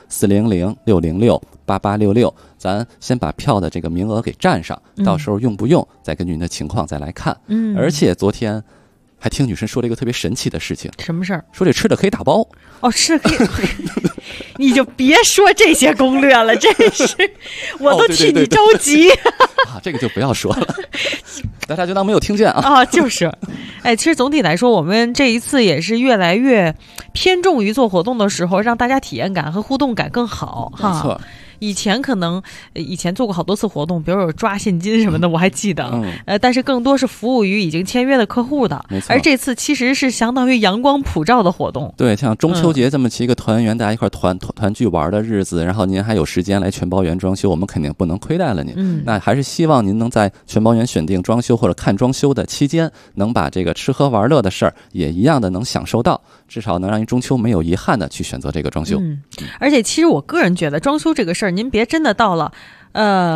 400-606-8866，咱先把票的这个名额给占上，到时候用不用再根据您的情况再来看。而且昨天还听女生说了一个特别神奇的事情。 什么事儿？ 说这吃的可以打包。 哦，吃的可以。你就别说这些攻略了，真是我都替你着急。 啊，这个就不要说了，大家就当没有听见啊。 啊，就是。哎，其实总体来说，我们这一次也是越来越偏重于做活动的时候，让大家体验感和互动感更好。哈， 没错。 以前做过好多次活动，比如有抓现金什么的，我还记得。但是更多是服务于已经签约的客户的。 没错。 而这次其实是相当于阳光普照的活动。 对，像中秋节这么一个团圆，大家一块团聚玩的日子，然后您还有时间来全包圆装修，我们肯定不能亏待了您。那还是希望您能在全包圆选定装修或者看装修的期间，能把这个吃喝玩乐的事儿也一样的能享受到，至少能让您中秋没有遗憾的去选择这个装修。 而且其实我个人觉得装修这个事儿，您别真的到了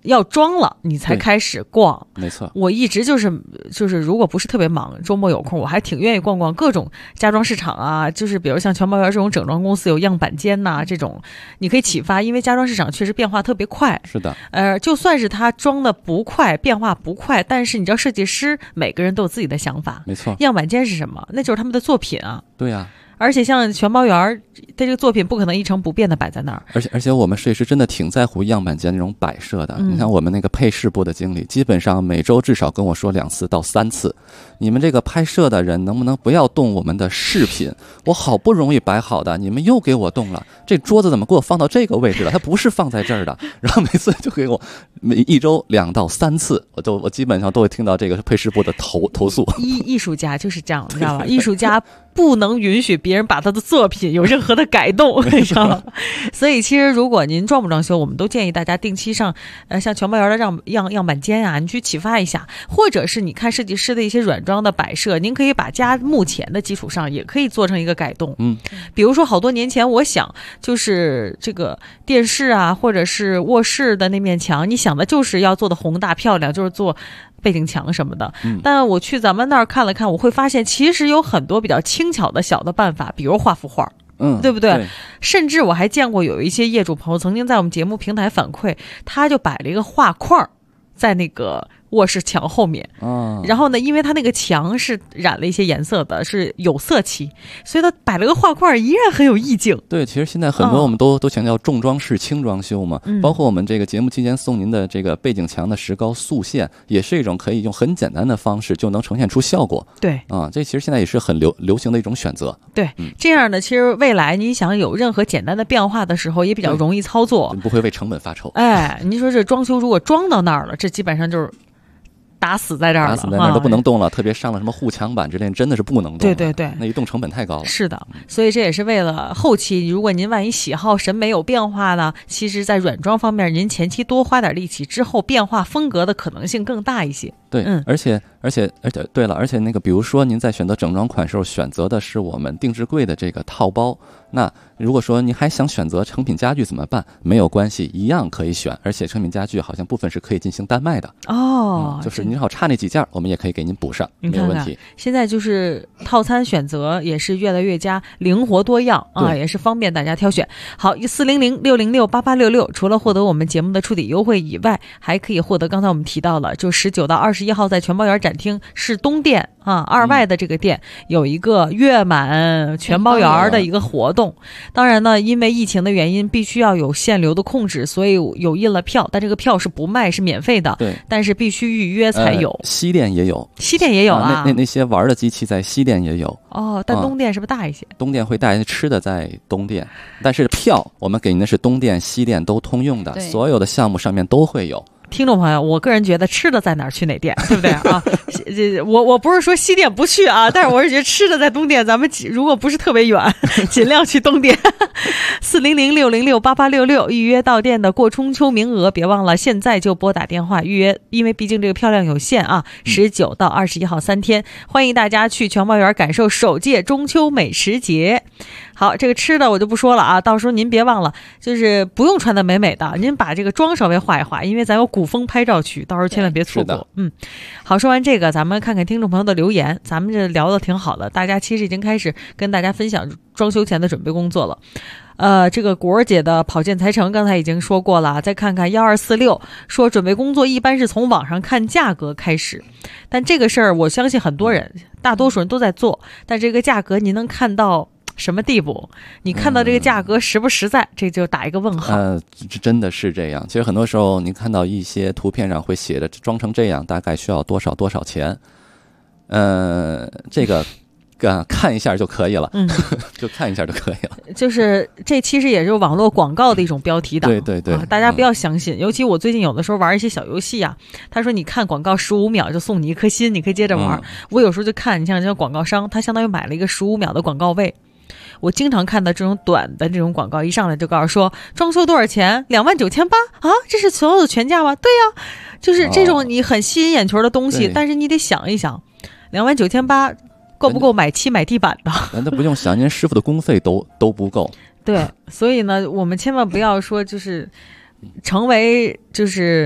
要装了你才开始逛。 没错， 我一直就是如果不是特别忙，周末有空，我还挺愿意逛逛各种家装市场啊，就是比如像全包园这种整装公司有样板间呐，这种你可以启发，因为家装市场确实变化特别快。 是的， 就算是它装的不快，变化不快，但是你知道设计师每个人都有自己的想法。 没错， 样板间是什么？那就是他们的作品啊。 对呀。 而且像全包园的这个作品不可能一成不变的摆在那儿， 而且我们设计师真的挺在乎样板间那种摆设的。你看我们那个配饰部的经理，基本上每周至少跟我说2次到3次，你们这个拍摄的人能不能不要动我们的饰品？我好不容易摆好的，你们又给我动了。这桌子怎么给我放到这个位置了？它不是放在这儿的。然后每次就给我一周2到3次，我基本上都会听到这个配饰部的投诉。 艺术家就是这样，你知道吧？艺术家不能允许别人把他的作品有任何的改动，你知道吗？所以其实如果您装不装修，我们都建议大家定期上像全包园的样板间啊，你去启发一下，或者是你看设计师的一些软装的摆设，您可以把家目前的基础上也可以做成一个改动。比如说好多年前我想就是这个电视啊，或者是卧室的那面墙，你想的就是要做的宏大漂亮，就是做背景墙什么的。但我去咱们那儿看了看，我会发现其实有很多比较轻巧的小的办法，比如画幅画，对不对？ 对。 甚至我还见过有一些业主朋友曾经在我们节目平台反馈，他就摆了一个画框在那个卧室墙后面，然后呢，因为它那个墙是染了一些颜色的，是有色漆，所以它摆了个画框依然很有意境。 对，其实现在很多我们都强调重装式轻装修嘛，包括我们这个节目期间送您的这个背景墙的石膏塑线，也是一种可以用很简单的方式就能呈现出效果。 对这其实现在也是很流行的一种选择。 对，这样的其实未来你想有任何简单的变化的时候，也比较容易操作， 不会为成本发愁。 您说这装修如果装到那儿了，这基本上就是打死在这儿了， 打死在那儿都不能动了，特别上了什么护墙板之类，真的是不能动。 对， 那一动成本太高了。 是的，所以这也是为了后期，如果您万一喜好审美有变化呢，其实在软装方面，您前期多花点力气，之后变化风格的可能性更大一些。 对，而且对了，而且那个，比如说您在选择整装款时候选择的是我们定制柜的这个套包，那如果说您还想选择成品家具怎么办？没有关系，一样可以选，而且成品家具好像部分是可以进行单卖的。就是您好差那几件，我们也可以给您补上，没有问题。 现在就是套餐选择也是越来越加灵活多样啊，也是方便大家挑选。好，400-606-8866，除了获得我们节目的触底优惠以外，还可以获得刚才我们提到了，就19到21号在全包园展厅市东店2外的这个店有一个月满全包园的一个活动。当然呢，因为疫情的原因，必须要有限流的控制，所以有印了票，但这个票是不卖，是免费的。 对， 但是必须预约才有。 西店也有， 西店也有啊。 那些玩的机器在西店也有。 但东店是不是大一些？ 东店会大，吃的在东店，但是票我们给您的是东店、西店都通用的，所有的项目上面都会有。 听众朋友，我个人觉得吃的在哪儿去哪店，对不对啊？我不是说西店不去啊，但是我是觉得吃的在东店，咱们如果不是特别远，尽量去东店。400-606-8866，预约到店的过中秋名额，别忘了现在就拨打电话预约，因为毕竟这个票量有限啊。19到21号3天，欢迎大家去全包园感受首届中秋美食节。好，这个吃的我就不说了啊，到时候您别忘了，就是不用穿的美美的，您把这个妆稍微化一化，因为咱有古风拍照区，到时候千万别错过。好，说完这个，咱们看看听众朋友的留言，咱们这聊的挺好的，大家其实已经开始跟大家分享装修前的准备工作了。这个果儿姐的跑建材城刚才已经说过了，再看看1246说准备工作一般是从网上看价格开始，但这个事儿我相信很多人大多数人都在做，但这个价格您能看到什么地步？你看到这个价格实不实在，这就打一个问号。 真的是这样。其实很多时候您看到一些图片上会写着装成这样大概需要多少多少钱，这个看一下就可以了，就看一下就可以了。 就是这其实也是网络广告的一种标题党， 对， 大家不要相信。尤其我最近有的时候玩一些小游戏啊，他说你看广告15秒就送你1颗心，你可以接着玩。我有时候就看，你像这个广告商，他相当于买了一个15秒的广告位。我经常看到这种短的这种广告，一上来就告诉说装修多少钱，29,800啊，这是所有的全价吗？对呀，就是这种你很吸引眼球的东西，但是你得想一想，29,800够不够买漆买地板的？ 那不用想，您师傅的工费都不够。 对，所以呢，我们千万不要说就是成为就是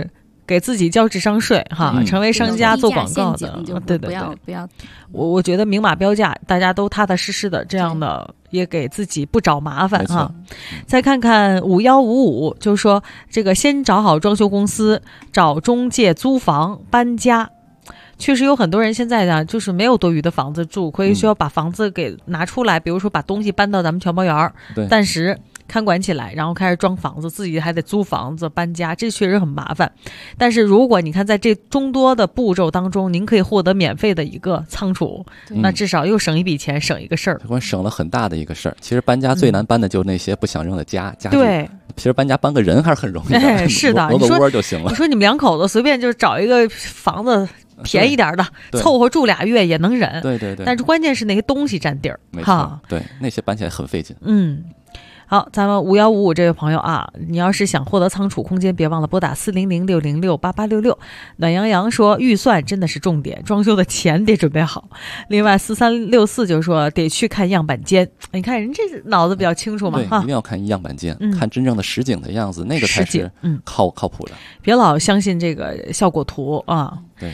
给自己交智商税哈，成为商家做广告的，对， 不要。 我觉得明码标价，大家都踏踏实实的，这样的也给自己不找麻烦哈。再看看5155，就是说这个先找好装修公司，找中介租房搬家。确实有很多人现在呢，就是没有多余的房子住，可以需要把房子给拿出来，比如说把东西搬到咱们全包园，暂时看管起来，然后开始装房子，自己还得租房子搬家，这确实很麻烦。但是如果你看在这众多的步骤当中，您可以获得免费的一个仓储，那至少又省一笔钱，省一个事儿， 省了很大的一个事儿。其实搬家最难搬的就是那些不想扔的家具。 对， 其实搬家搬个人还是很容易的， 是的， 挪个窝就行了。 你说你们两口子随便就找一个房子便宜点的，凑合住2月也能忍。 对， 但是关键是那些东西占地儿， 没错，对，那些搬起来很费劲。 好，咱们5155这位朋友啊，你要是想获得仓储空间，别忘了拨打400-606-8866。暖洋洋说，预算真的是重点，装修的钱得准备好。另外4364就说得去看样板间，你看人这脑子比较清楚嘛， 对，一定要看样板间，看真正的实景的样子，那个才是靠谱的。 别老相信这个效果图啊。 对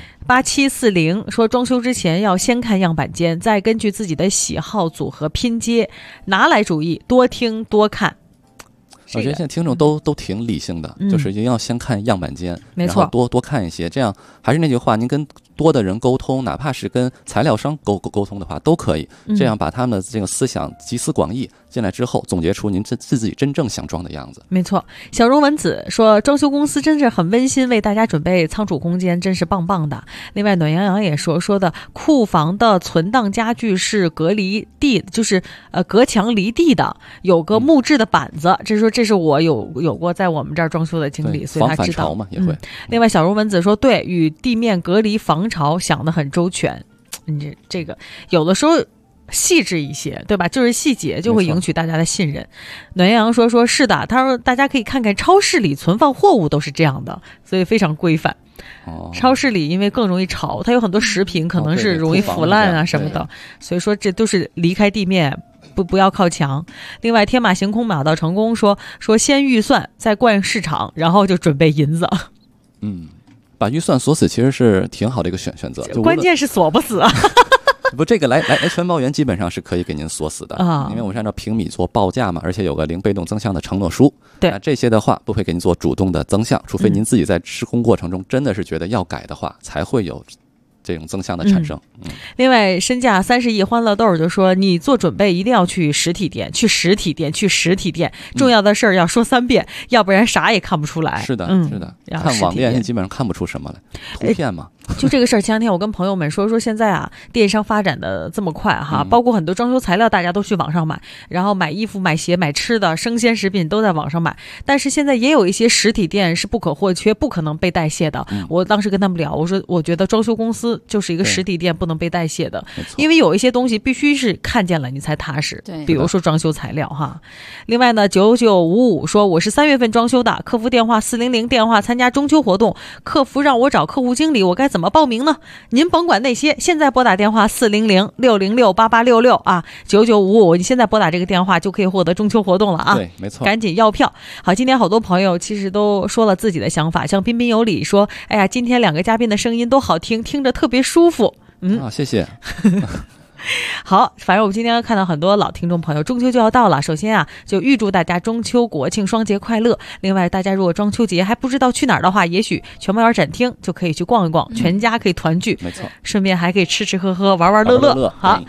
，8740说装修之前要先看样板间，再根据自己的喜好组合拼接，拿来主义，多听多看。 我觉得现在听众都挺理性的，就是一定要先看样板间， 没错， 然后多看一些，这样还是那句话，您跟多的人沟通，哪怕是跟材料商沟通的话都可以，这样把他们的这个思想集思广益进来之后，总结出您自己真正想装的样子。 没错，小荣文子说装修公司真是很温馨，为大家准备仓储空间，真是棒棒的。另外暖洋洋也说的库房的存档家具是隔离地，就是隔墙离地的，有个木质的板子，这是我有过在我们这儿装修的经历，所以他知道。 防反潮嘛也会。 另外小荣文子说，对，与地面隔离防潮想得很周全。你这个有的时候细致一些，对吧？就是细节就会赢取大家的信任。暖洋洋说是的，他说大家可以看看超市里存放货物都是这样的，所以非常规范。超市里因为更容易潮，它有很多食品可能是容易腐烂啊什么的，所以说这都是离开地面，不要靠墙。另外天马行空马到成功说先预算再逛市场，然后就准备银子。 把预算锁死其实是挺好的一个选择， 关键是锁不死啊。 不，这个来全包园基本上是可以给您锁死的因为我是按照平米做报价嘛，而且有个零被动增项的承诺书。 对， 这些的话不会给您做主动的增项，除非您自己在施工过程中真的是觉得要改的话，才会有这种增项的产生。 另外身价30亿欢乐豆就说，你做准备一定要去实体店，重要的事儿要说3遍，要不然啥也看不出来。 是的，看网店基本上看不出什么来，图片嘛。 就这个事儿，前两天我跟朋友们说现在啊，电商发展的这么快哈，包括很多装修材料大家都去网上买，然后买衣服、买鞋、买吃的、生鲜食品都在网上买。但是现在也有一些实体店是不可或缺、不可能被代谢的。我当时跟他们聊，我说我觉得装修公司就是一个实体店不能被代谢的，因为有一些东西必须是看见了你才踏实。 对， 比如说装修材料哈。另外呢，9955说我是3月份装修的，客服电话400电话参加中秋活动，客服让我找客户经理，我该怎么报名呢？您甭管那些，现在拨打电话400-606-8866啊，9955，你现在拨打这个电话就可以获得中秋活动了啊！ 对，没错， 赶紧要票。好，今天好多朋友其实都说了自己的想法，像彬彬有礼说，哎呀，今天2个嘉宾的声音都好听，听着特别舒服。 谢谢。 好，反正我们今天看到很多老听众朋友，中秋就要到了，首先啊，就预祝大家中秋国庆双节快乐。另外，大家如果中秋节还不知道去哪儿的话，也许全包园展厅就可以去逛一逛，全家可以团聚， 没错， 顺便还可以吃吃喝喝，玩玩乐乐。好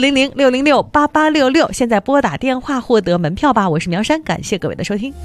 ，400-606-8866，现在拨打电话获得门票吧。我是苗山，感谢各位的收听。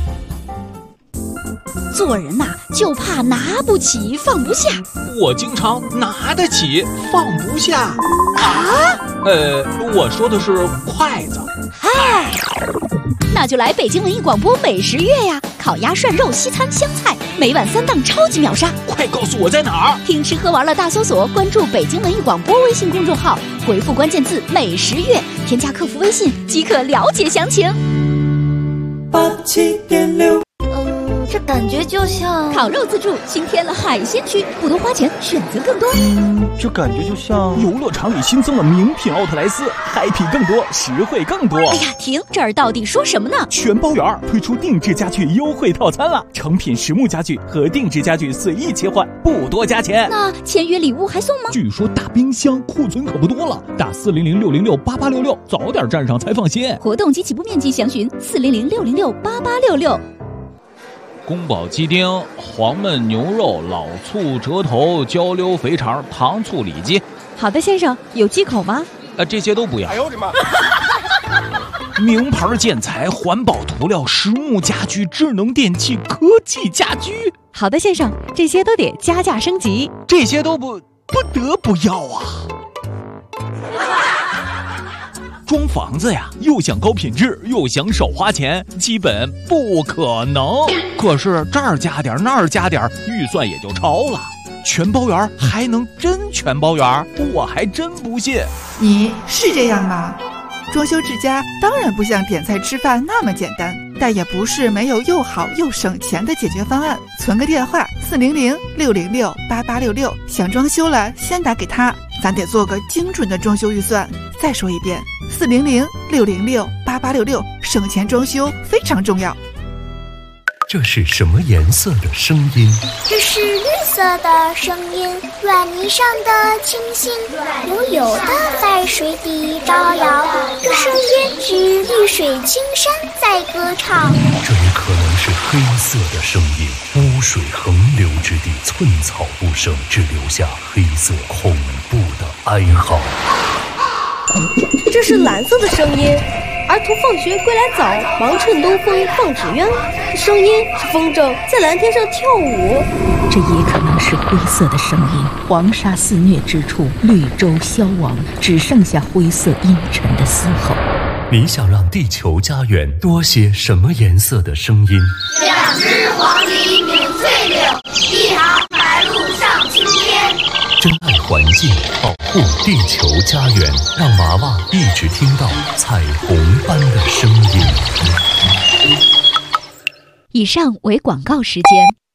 做人呐，就怕拿不起放不下。 我经常拿得起放不下啊。 我说的是筷子。 嗨，那就来北京文艺广播美食月呀！烤鸭、涮肉、西餐、湘菜，每晚3档超级秒杀。 快告诉我在哪儿？ 听吃喝玩乐大搜索，关注北京文艺广播微信公众号，回复关键字美食月，添加客服微信即可了解详情。 87.6 这感觉就像烤肉自助新添了海鲜区，不多花钱，选择更多。 这感觉就像游乐场里新增了名品奥特莱斯，嗨皮更多，实惠更多。 哎呀，停！这儿到底说什么呢？ 全包圆推出定制家具优惠套餐了，成品实木家具和定制家具随意切换，不多加钱。 那签约礼物还送吗？ 据说大冰箱库存可不多了，打400-606-8866，早点站上才放心。 活动及起步面积详询400-606-8866。 宫保鸡丁、黄焖牛肉、老醋折头、焦溜肥肠、糖醋里脊。 好的，先生，有忌口吗？ 这些都不要。 哎呦我的妈！ 名牌建材、环保涂料、实木家具、智能电器、科技家居。 好的，先生，这些都得加价升级。 这些都不得不要啊！装房子呀，又想高品质，又想少花钱，基本不可能。可是这儿加点那儿加点，预算也就超了。全包圆还能真全包圆？我还真不信。 你是这样吗？装修之家当然不像点菜吃饭那么简单，但也不是没有又好又省钱的解决方案。存个电话400-606-8866，想装修了先打给他，咱得做个精准的装修预算。再说一遍，400-606-8866，省钱装修非常重要。 这是什么颜色的声音？ 这是绿色的声音，软泥上的清新，悠悠的在水底招摇。这声音指绿水青山在歌唱。 这也可能是黑色的声音，污水横流之地，寸草不生，只留下黑色恐怖的哀嚎。 这是蓝色的声音，儿童放学归来早，忙趁东风放纸鸢。声音是风筝在蓝天上跳舞。 这也可能是灰色的声音，黄沙肆虐之处，绿洲消亡，只剩下灰色阴沉的嘶吼。 你想让地球家园多些什么颜色的声音 ？2只黄鹂鸣翠柳，1行白鹭上青天。 珍爱环境，保护地球家园，让娃娃一直听到彩虹般的声音。 以上为广告时间。